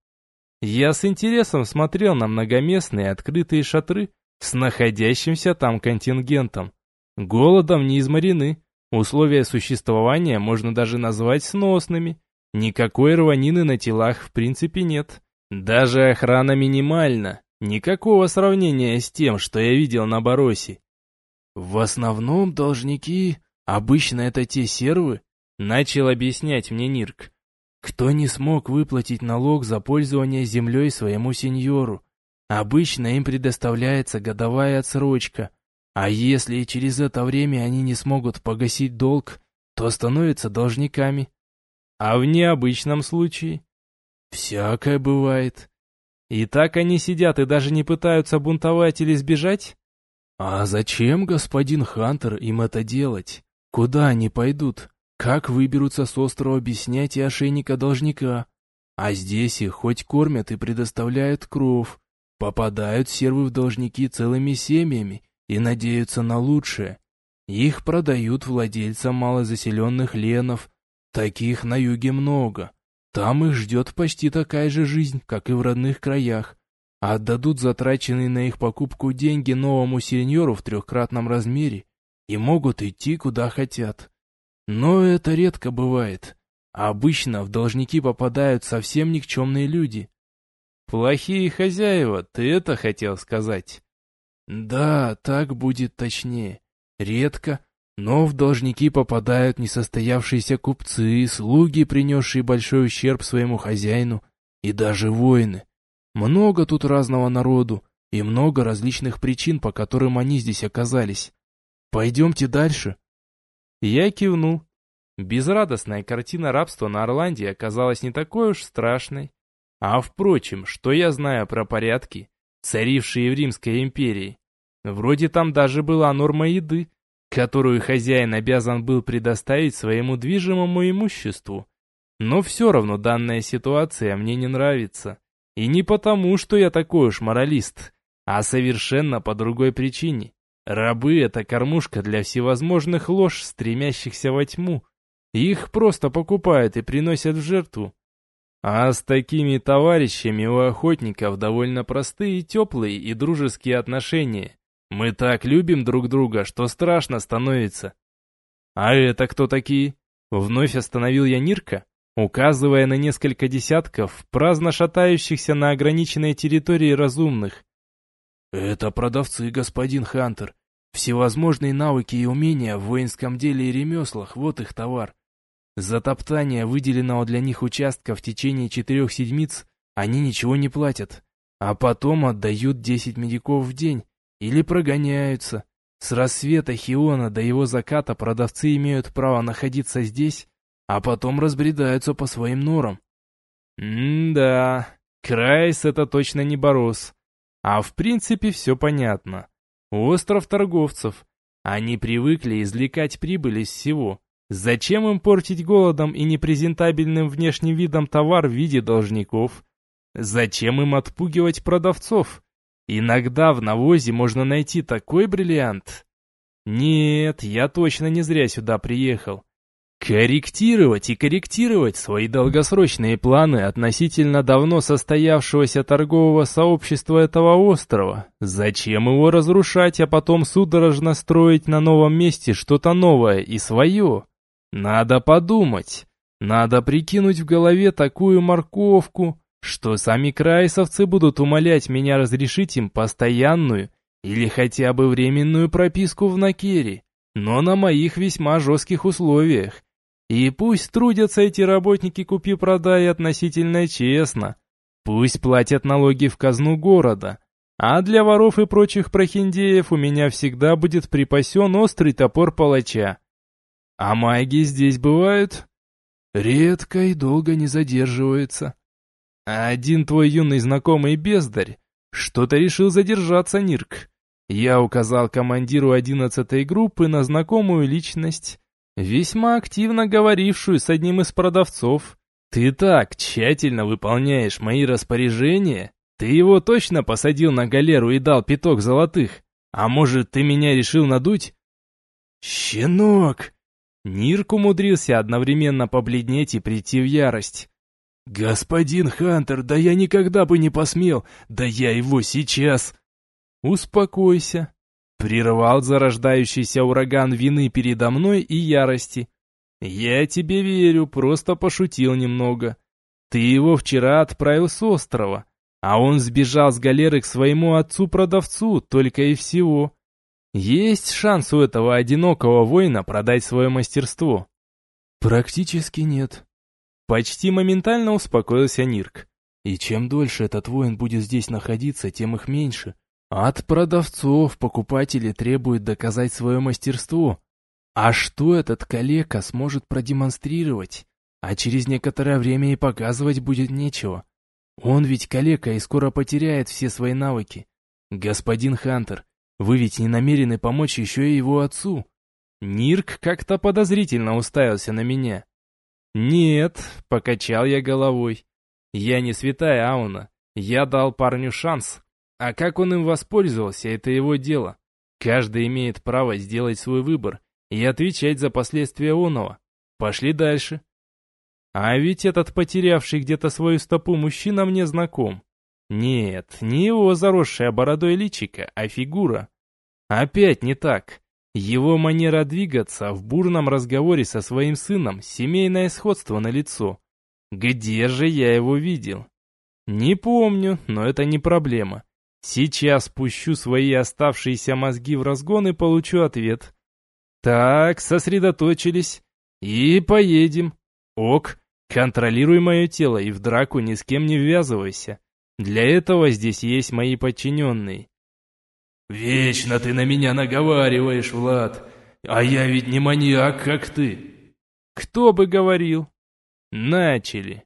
Я с интересом смотрел на многоместные открытые шатры с находящимся там контингентом. Голодом не изморены, условия существования можно даже назвать сносными. Никакой рванины на телах в принципе нет. Даже охрана минимальна. Никакого сравнения с тем, что я видел на Баросе.
В основном должники, обычно это те сервы,
начал объяснять мне Нирк,
кто не смог выплатить налог за пользование землей своему сеньору. Обычно им предоставляется годовая отсрочка, а если и через это время они не смогут погасить долг, то становятся должниками.
А в необычном случае?
Всякое бывает.
И так они сидят и даже не пытаются бунтовать или сбежать?
А зачем, господин Хантер, им это делать? Куда они пойдут? Как выберутся с острова без снятия ошейника должника? А здесь их хоть кормят и предоставляют кров, попадают сервы в должники целыми семьями и надеются на лучшее. Их продают владельцам малозаселенных ленов, таких на юге много. Там их ждет почти такая же жизнь, как и в родных краях. Отдадут затраченные на их покупку деньги новому сеньору в трехкратном размере и могут идти куда хотят. Но это редко бывает. Обычно в должники попадают совсем никчемные люди.
Плохие хозяева, ты это хотел сказать?
Да, так будет точнее. Редко, но в должники попадают несостоявшиеся купцы, слуги, принесшие большой ущерб своему хозяину, и даже воины. Много тут разного народу, и много различных причин, по которым они здесь оказались. Пойдемте дальше.
Я кивнул. Безрадостная картина рабства на Орландии оказалась не такой уж страшной. А впрочем, что я знаю про порядки, царившие в Римской империи? Вроде там даже была норма еды, которую хозяин обязан был предоставить своему движимому имуществу. Но все равно данная ситуация мне не нравится. И не потому, что я такой уж моралист, а совершенно по другой причине. Рабы — это кормушка для всевозможных лож, стремящихся во тьму. Их просто покупают и приносят в жертву. А с такими товарищами у охотников довольно простые, теплые и дружеские отношения. Мы так любим друг друга, что страшно становится. А это кто такие? Вновь остановил я Нирка, указывая на несколько десятков праздно шатающихся на ограниченной территории разумных.
Это продавцы, господин Хантер. Всевозможные навыки и умения в воинском деле и ремеслах, вот их товар. За топтание выделенного для них участка в течение четырех седмиц они ничего не платят, а потом отдают десять медиков в день или прогоняются. С рассвета Хиона до его заката продавцы имеют право находиться здесь, а потом разбредаются по своим норам.
М-да, Крайс — это точно не Барос. А в принципе все понятно. Остров торговцев. Они привыкли извлекать прибыль из всего. Зачем им портить голодом и непрезентабельным внешним видом товар в виде должников? Зачем им отпугивать продавцов? Иногда в навозе можно найти такой бриллиант. Нет, я точно не зря сюда приехал. Корректировать и корректировать свои долгосрочные планы относительно давно состоявшегося торгового сообщества этого острова. Зачем его разрушать, а потом судорожно строить на новом месте что-то новое и свое? Надо подумать. Надо прикинуть в голове такую морковку, что сами крайсовцы будут умолять меня разрешить им постоянную или хотя бы временную прописку в Накере, но на моих весьма жестких условиях. И пусть трудятся эти работники купи-продай относительно честно. Пусть платят налоги в казну города. А для воров и прочих прохиндеев у меня всегда будет припасен острый топор палача. А маги здесь бывают?
Редко и долго не задерживаются.
А один твой юный знакомый бездарь что-то решил задержаться, Нирк. Я указал командиру одиннадцатой группы на знакомую личность, весьма активно говорившую с одним из продавцов. Ты так тщательно выполняешь мои распоряжения. Ты его точно посадил на галеру и дал пяток золотых? А может, ты меня решил надуть?
Щенок!
Нирк умудрился одновременно побледнеть и прийти в ярость.
«Господин Хантер, да я никогда бы не посмел, да я его сейчас...»
«Успокойся», — прервал зарождающийся ураган вины передо мной и ярости. «Я тебе верю, просто пошутил немного. Ты его вчера отправил с острова, а он сбежал с галеры к своему отцу-продавцу, только и всего. Есть шанс у этого одинокого воина продать свое мастерство?»
«Практически нет».
Почти моментально успокоился Нирк.
«И чем дольше этот воин будет здесь находиться, тем их меньше. От продавцов покупатели требуют доказать свое мастерство. А что этот калека сможет продемонстрировать? А через некоторое время и показывать будет нечего. Он ведь калека и скоро потеряет все свои навыки. Господин Хантер, вы ведь не намерены помочь еще и его отцу?»
Нирк как-то подозрительно уставился на меня. «Нет», — покачал я головой. «Я не святая Ауна. Я дал парню шанс. А как он им воспользовался, это его дело. Каждый имеет право сделать свой выбор и отвечать за последствия оного. Пошли дальше». А ведь этот потерявший где-то свою стопу мужчина мне знаком. Нет, не его заросшая бородой личико, а фигура. Опять не так. Его манера двигаться в бурном разговоре со своим сыном, семейное сходство налицо. Где же я его видел? Не помню, но это не проблема. Сейчас пущу свои оставшиеся мозги в разгон и получу ответ. Так, сосредоточились. И поедем. Ок, контролируй мое тело и в драку ни с кем не ввязывайся. Для этого здесь есть мои подчиненные.
«Вечно ты на меня наговариваешь, Влад, а я ведь не маньяк, как ты».
«Кто бы говорил?» Начали.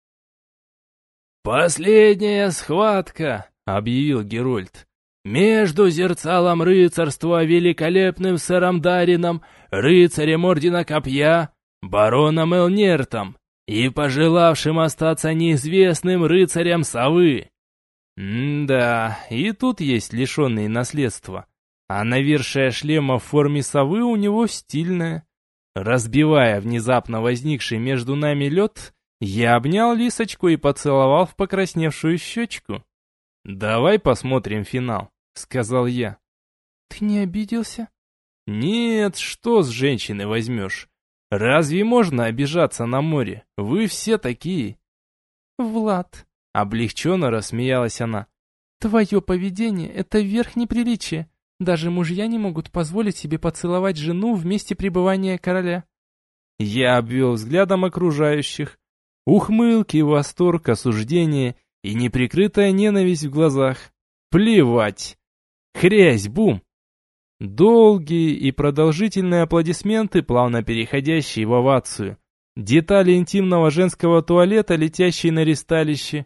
«Последняя схватка», — объявил Герольд, «между зерцалом рыцарства великолепным сэром Дарином, рыцарем Ордена Копья, бароном Элнертом и пожелавшим остаться неизвестным рыцарем Совы».
М-да, и тут есть лишенные наследства. А навершие шлема в форме совы у него стильное. Разбивая внезапно возникший между нами лед, я обнял Лисочку и поцеловал в покрасневшую щечку. «Давай посмотрим финал», — сказал я.
«Ты не обиделся?»
«Нет, что с женщины возьмешь? Разве можно обижаться на море? Вы все такие».
«Влад», —
облегченно рассмеялась она,
«твое поведение — это верх неприличия. Даже мужья не могут позволить себе поцеловать жену в месте пребывания короля».
Я обвел взглядом окружающих. Ухмылки, восторг, осуждение и неприкрытая ненависть в глазах. Плевать. Хрясь, бум. Долгие и продолжительные аплодисменты, плавно переходящие в овацию. Детали интимного женского туалета, летящие на ристалище.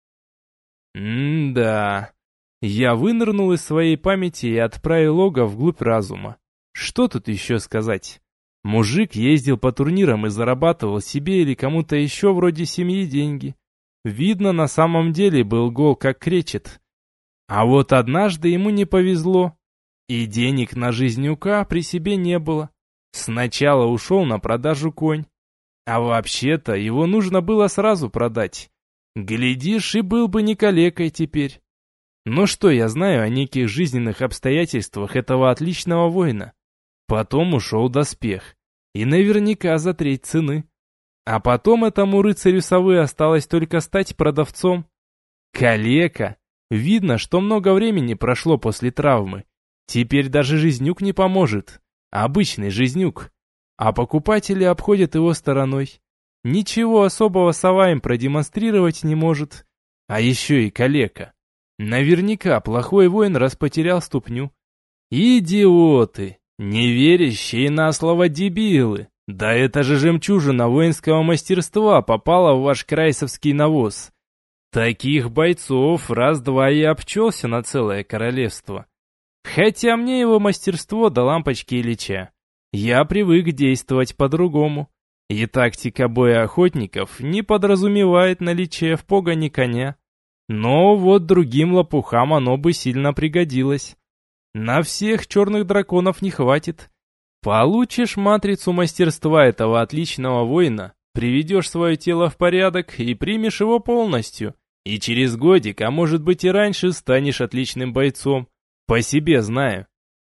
М-да. Я вынырнул из своей памяти и отправил Ога вглубь разума. Что тут еще сказать? Мужик ездил по турнирам и зарабатывал себе или кому-то еще вроде семьи деньги. Видно, на самом деле был гол как кречет. А вот однажды ему не повезло. И денег на жизнюка при себе не было. Сначала ушел на продажу конь. А вообще-то его нужно было сразу продать. Глядишь, и был бы не калекой теперь. Но что я знаю о неких жизненных обстоятельствах этого отличного воина? Потом ушел доспех. И наверняка за треть цены. А потом этому рыцарю совы осталось только стать продавцом. Калека. Видно, что много времени прошло после травмы. Теперь даже жизнюк не поможет. Обычный жизнюк. А покупатели обходят его стороной. Ничего особого сова им продемонстрировать не может. А еще и калека. Наверняка плохой воин раз потерял ступню. Идиоты! Не верящие на слово дебилы! Да это же жемчужина воинского мастерства попала в ваш крайсовский навоз. Таких бойцов раз-два и обчелся на целое королевство. Хотя мне его мастерство до лампочки Ильича. Я привык действовать по-другому. И тактика боя охотников не подразумевает наличие в погоне коня. Но вот другим лопухам оно бы сильно пригодилось. На всех черных драконов не хватит. Получишь матрицу мастерства этого отличного воина, приведешь свое тело в порядок и примешь его полностью. И через годик, а может быть и раньше, станешь отличным бойцом. По себе знаю.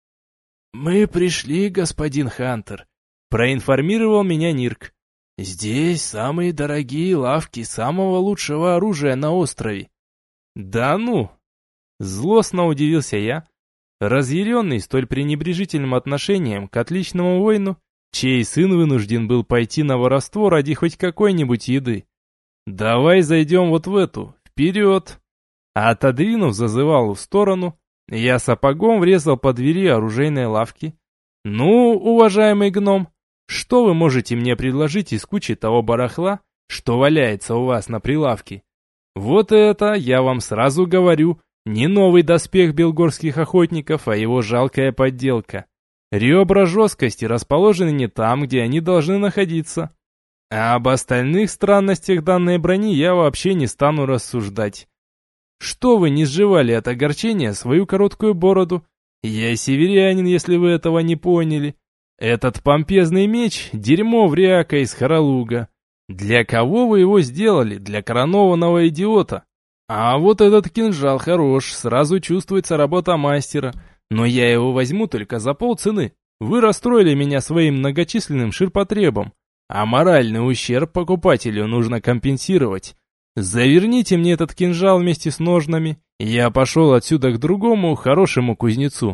«Мы пришли, господин Хантер», —
проинформировал меня Нирк.
«Здесь самые дорогие лавки самого лучшего оружия на острове».
«Да ну!» Злостно удивился я, разъяренный столь пренебрежительным отношением к отличному воину, чей сын вынужден был пойти на воровство ради хоть какой-нибудь еды. «Давай зайдем вот в эту, вперед!» Отодвинув зазывалу в сторону, я сапогом врезал по двери оружейной лавки. «Ну, уважаемый гном, что вы можете мне предложить из кучи того барахла, что валяется у вас на прилавке? Вот это, я вам сразу говорю, не новый доспех белгорских охотников, а его жалкая подделка. Ребра жесткости расположены не там, где они должны находиться. А об остальных странностях данной брони я вообще не стану рассуждать. Что вы не сживали от огорчения свою короткую бороду? Я северянин, если вы этого не поняли. Этот помпезный меч — дерьмо вряка из Харалуга. Для кого вы его сделали? Для коронованного идиота? А вот этот кинжал хорош, сразу чувствуется работа мастера. Но я его возьму только за полцены. Вы расстроили меня своим многочисленным ширпотребом. А моральный ущерб покупателю нужно компенсировать. Заверните мне этот кинжал вместе с ножнами, и я пошел отсюда к другому, хорошему кузнецу».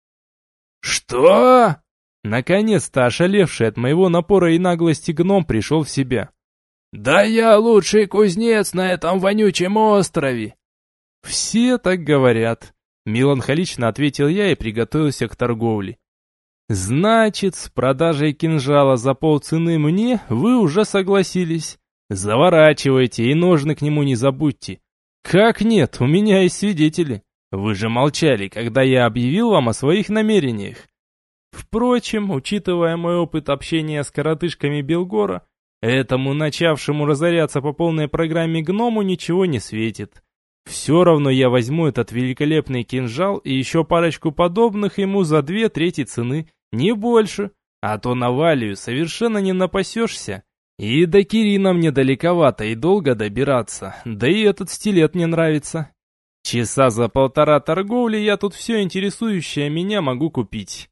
«Что?» Наконец-то ошалевший от моего напора и наглости гном пришел в себя.
«Да я лучший кузнец на этом вонючем острове!»
«Все так говорят», — меланхолично ответил я и приготовился к торговле. «Значит, с продажей кинжала за полцены мне вы уже согласились. Заворачивайте и ножны к нему не забудьте. Как нет, у меня есть свидетели. Вы же молчали, когда я объявил вам о своих намерениях. Впрочем, учитывая мой опыт общения с коротышками Белгора, этому начавшему разоряться по полной программе гному ничего не светит. Все равно я возьму этот великолепный кинжал и еще парочку подобных ему за две трети цены, не больше, а то на Валию совершенно не напасешься. И до Кирина мне далековато и долго добираться, да и этот стилет мне нравится. Часа за полтора торговли я тут все интересующее меня могу купить».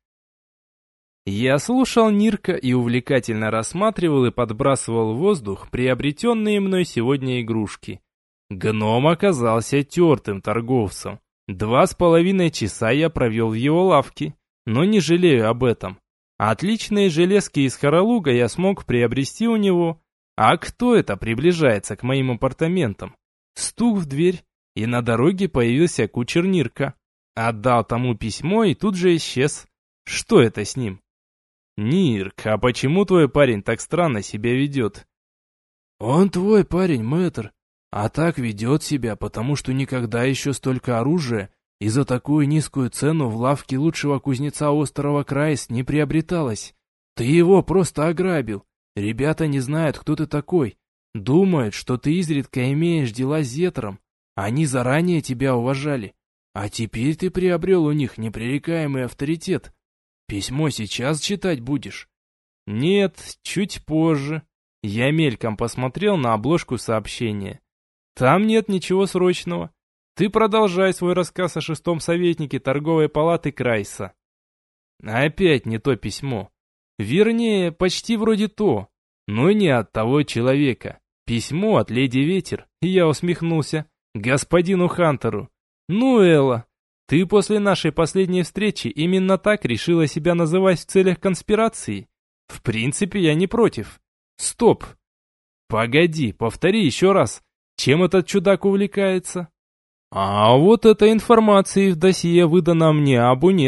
Я слушал Нирка и увлекательно рассматривал и подбрасывал в воздух приобретенные мной сегодня игрушки. Гном оказался тертым торговцем. Два с половиной часа я провел в его лавке, но не жалею об этом. Отличные железки из Харалуга я смог приобрести у него. А кто это приближается к моим апартаментам? Стук в дверь, и на дороге появился кучер Нирка. Отдал тому письмо и тут же исчез. Что это с ним? «Нирк, а почему твой парень так странно себя ведет?»
«Он твой парень, мэтр, а так ведет себя, потому что никогда еще столько оружия и за такую низкую цену в лавке лучшего кузнеца острова Крайс не приобреталось. Ты его просто ограбил. Ребята не знают, кто ты такой. Думают, что ты изредка имеешь дела с Зетром. Они заранее тебя уважали. А теперь ты приобрел у них непререкаемый авторитет. Письмо сейчас читать будешь?»
«Нет, чуть позже». Я мельком посмотрел на обложку сообщения. «Там нет ничего срочного. Ты продолжай свой рассказ о шестом советнике торговой палаты Крайса». Опять не то письмо. Вернее, почти вроде то, но не от того человека. Письмо от леди Ветер. Я усмехнулся. Господину Хантеру. «Ну, Элла, ты после нашей последней встречи именно так решила себя называть в целях конспирации? В принципе, я не против. Стоп. Погоди, повтори еще раз. Чем этот чудак увлекается?» «А вот этой информации в досье, выданном мне Абу, нет.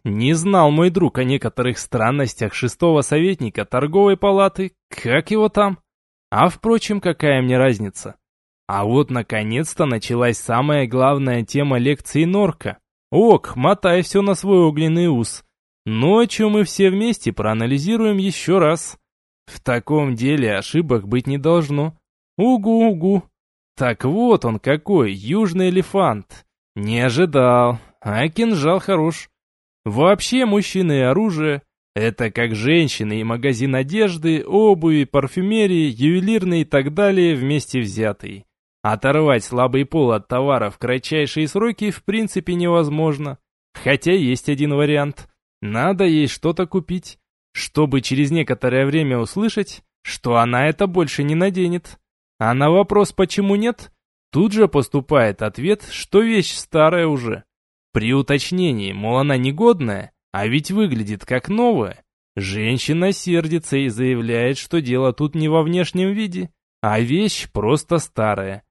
не знал мой друг о некоторых странностях шестого советника торговой палаты, как его там. А впрочем, какая мне разница? А вот наконец-то началась самая главная тема лекции Норка. Ок, мотай все на свой огненный ус. Ночью мы все вместе проанализируем еще раз. В таком деле ошибок быть не должно. Угу-угу. Так вот он какой, южный элефант. Не ожидал, а кинжал хорош. Вообще мужчины и оружие — это как женщины и магазин одежды, обуви, парфюмерии, ювелирные и так далее вместе взятые. Оторвать слабый пол от товара в кратчайшие сроки в принципе невозможно. Хотя есть один вариант. Надо ей что-то купить, чтобы через некоторое время услышать, что она это больше не наденет. А на вопрос «почему нет?» тут же поступает ответ, что вещь старая уже. При уточнении, мол, она негодная, а ведь выглядит как новая, женщина сердится и заявляет, что дело тут не во внешнем виде, а вещь просто старая.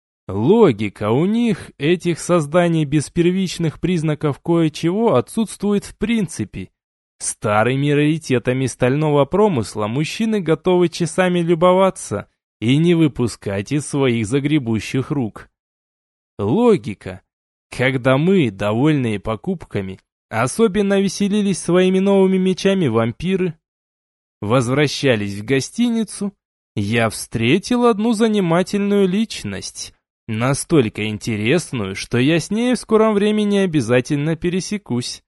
Логика у них, этих созданий без первичных признаков кое-чего, отсутствует в принципе. Старыми раритетами стального промысла мужчины готовы часами любоваться и не выпускать из своих загребущих рук. Логика. Когда мы, довольные покупками, особенно веселились своими новыми мечами вампиры, возвращались в гостиницу, я встретил одну занимательную личность, настолько интересную, что я с ней в скором времени обязательно пересекусь.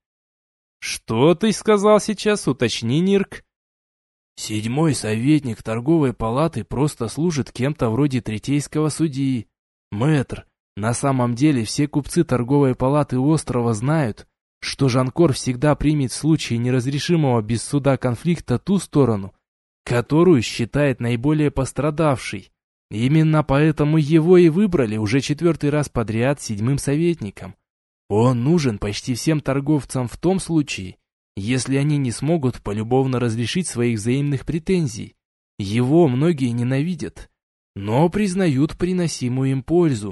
«Что ты сказал сейчас, уточни, Нирк?»
Седьмой советник торговой палаты просто служит кем-то вроде третейского судьи. Мэтр, на самом деле все купцы торговой палаты острова знают, что Жанкор всегда примет в случае неразрешимого без суда конфликта ту сторону, которую считает наиболее пострадавшей. Именно поэтому его и выбрали уже четвертый раз подряд седьмым советником. Он нужен почти всем торговцам в том случае, если они не смогут полюбовно разрешить своих взаимных претензий. Его многие ненавидят, но признают приносимую им пользу.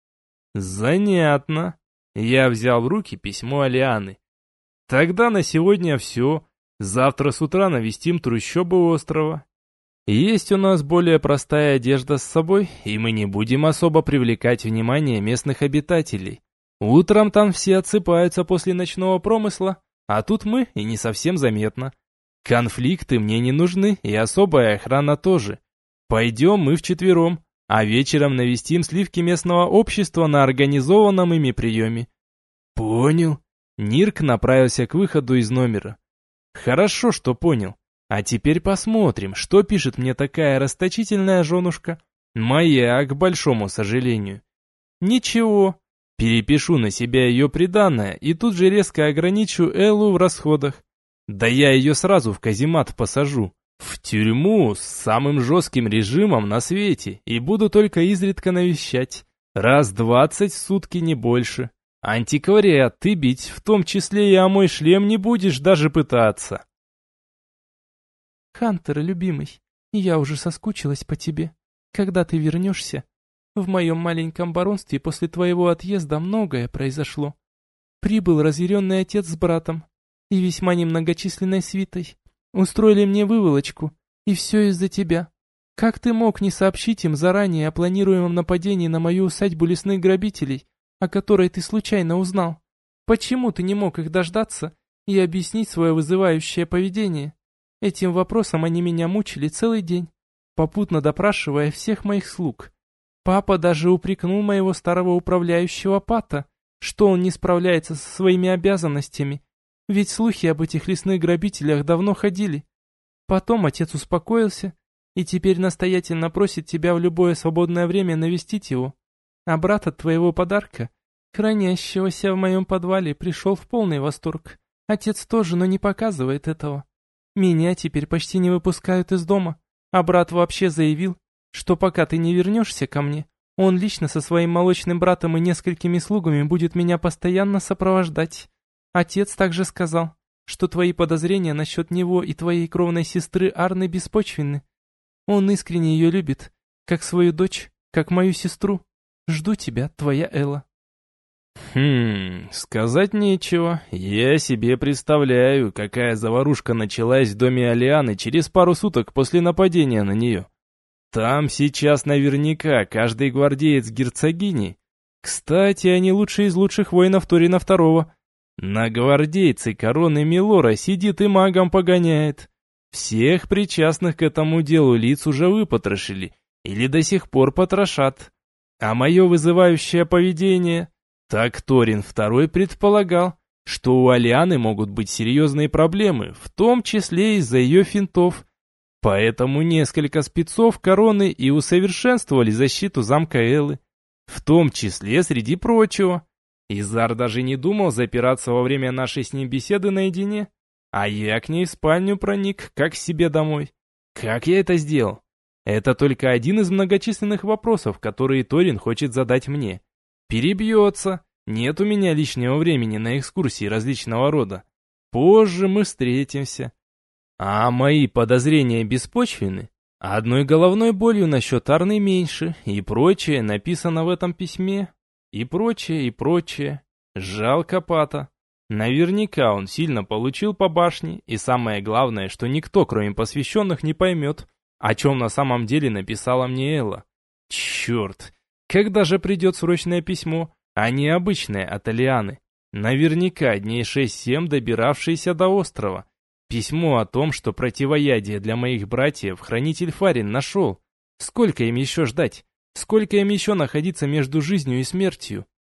Занятно. Я взял в руки письмо Алианы. Тогда на сегодня все. Завтра с утра навестим трущобы острова. Есть у нас более простая одежда с собой, и мы не будем особо привлекать внимание местных обитателей. Утром там все отсыпаются после ночного промысла, а тут мы, и не совсем заметно. Конфликты мне не нужны, и особая охрана тоже. Пойдем мы вчетвером, а вечером навестим сливки местного общества на организованном ими приеме. Понял. Нирк направился к выходу из номера. Хорошо, что понял. А теперь посмотрим, что пишет мне такая расточительная женушка. Моя, к большому сожалению. Ничего. Перепишу на себя ее приданое и тут же резко ограничу Эллу в расходах. Да я ее сразу в каземат посажу. В тюрьму с самым жестким режимом на свете и буду только изредка навещать. Раз двадцать в сутки, не больше. Антиквариат ты бить, в том числе и о мой шлем, не будешь даже пытаться.
Хантер, любимый, я уже соскучилась по тебе. Когда ты вернешься? В моем маленьком баронстве после твоего отъезда многое произошло. Прибыл разъяренный отец с братом и весьма немногочисленной свитой. Устроили мне выволочку, и все из-за тебя. Как ты мог не сообщить им заранее о планируемом нападении на мою усадьбу лесных грабителей, о которой ты случайно узнал? Почему ты не мог их дождаться и объяснить свое вызывающее поведение? Этим вопросом они меня мучили целый день, попутно допрашивая всех моих слуг. Папа даже упрекнул моего старого управляющего Пата, что он не справляется со своими обязанностями, ведь слухи об этих лесных грабителях давно ходили. Потом отец успокоился и теперь настоятельно просит тебя в любое свободное время навестить его. А брат от твоего подарка, хранящегося в моем подвале, пришел в полный восторг. Отец тоже, но не показывает этого. Меня теперь почти не выпускают из дома, а брат вообще заявил, что пока ты не вернешься ко мне, он лично со своим молочным братом и несколькими слугами будет меня постоянно сопровождать. Отец также сказал, что твои подозрения насчет него и твоей кровной сестры Арны беспочвенны. Он искренне ее любит, как свою дочь, как мою сестру. Жду тебя, твоя Элла.
Хм, сказать нечего. Я себе представляю, какая заварушка началась в доме Алианы через пару суток после нападения на нее. Там сейчас наверняка каждый гвардеец герцогини. Кстати, они лучшие из лучших воинов Торина Второго. На гвардейце короны Милора сидит и магом погоняет. Всех причастных к этому делу лиц уже выпотрошили или до сих пор потрошат. А мое вызывающее поведение... Так Торин Второй предполагал, что у Алианы могут быть серьезные проблемы, в том числе из-за ее финтов. Поэтому несколько спецов короны и усовершенствовали защиту замка Эллы, в том числе среди прочего. Изар даже не думал запираться во время нашей с ним беседы наедине, а я к ней в спальню проник, как к себе домой. Как я это сделал? Это только один из многочисленных вопросов, которые Торин хочет задать мне. Перебьется. Нет у меня лишнего времени на экскурсии различного рода. Позже мы встретимся. А мои подозрения беспочвены. Одной головной болью насчет Арны меньше, и прочее написано в этом письме. И прочее, и прочее. Жалко Пата. Наверняка он сильно получил по башне, и самое главное, что никто, кроме посвященных, не поймет, о чем на самом деле написала мне Элла. Черт! Когда же придет срочное письмо, а не обычное от Алианы? Наверняка дней шесть-семь добиравшееся до острова. Письмо о том, что противоядие для моих братьев хранитель Фарин нашел. Сколько им еще ждать? Сколько им еще находиться между жизнью и смертью?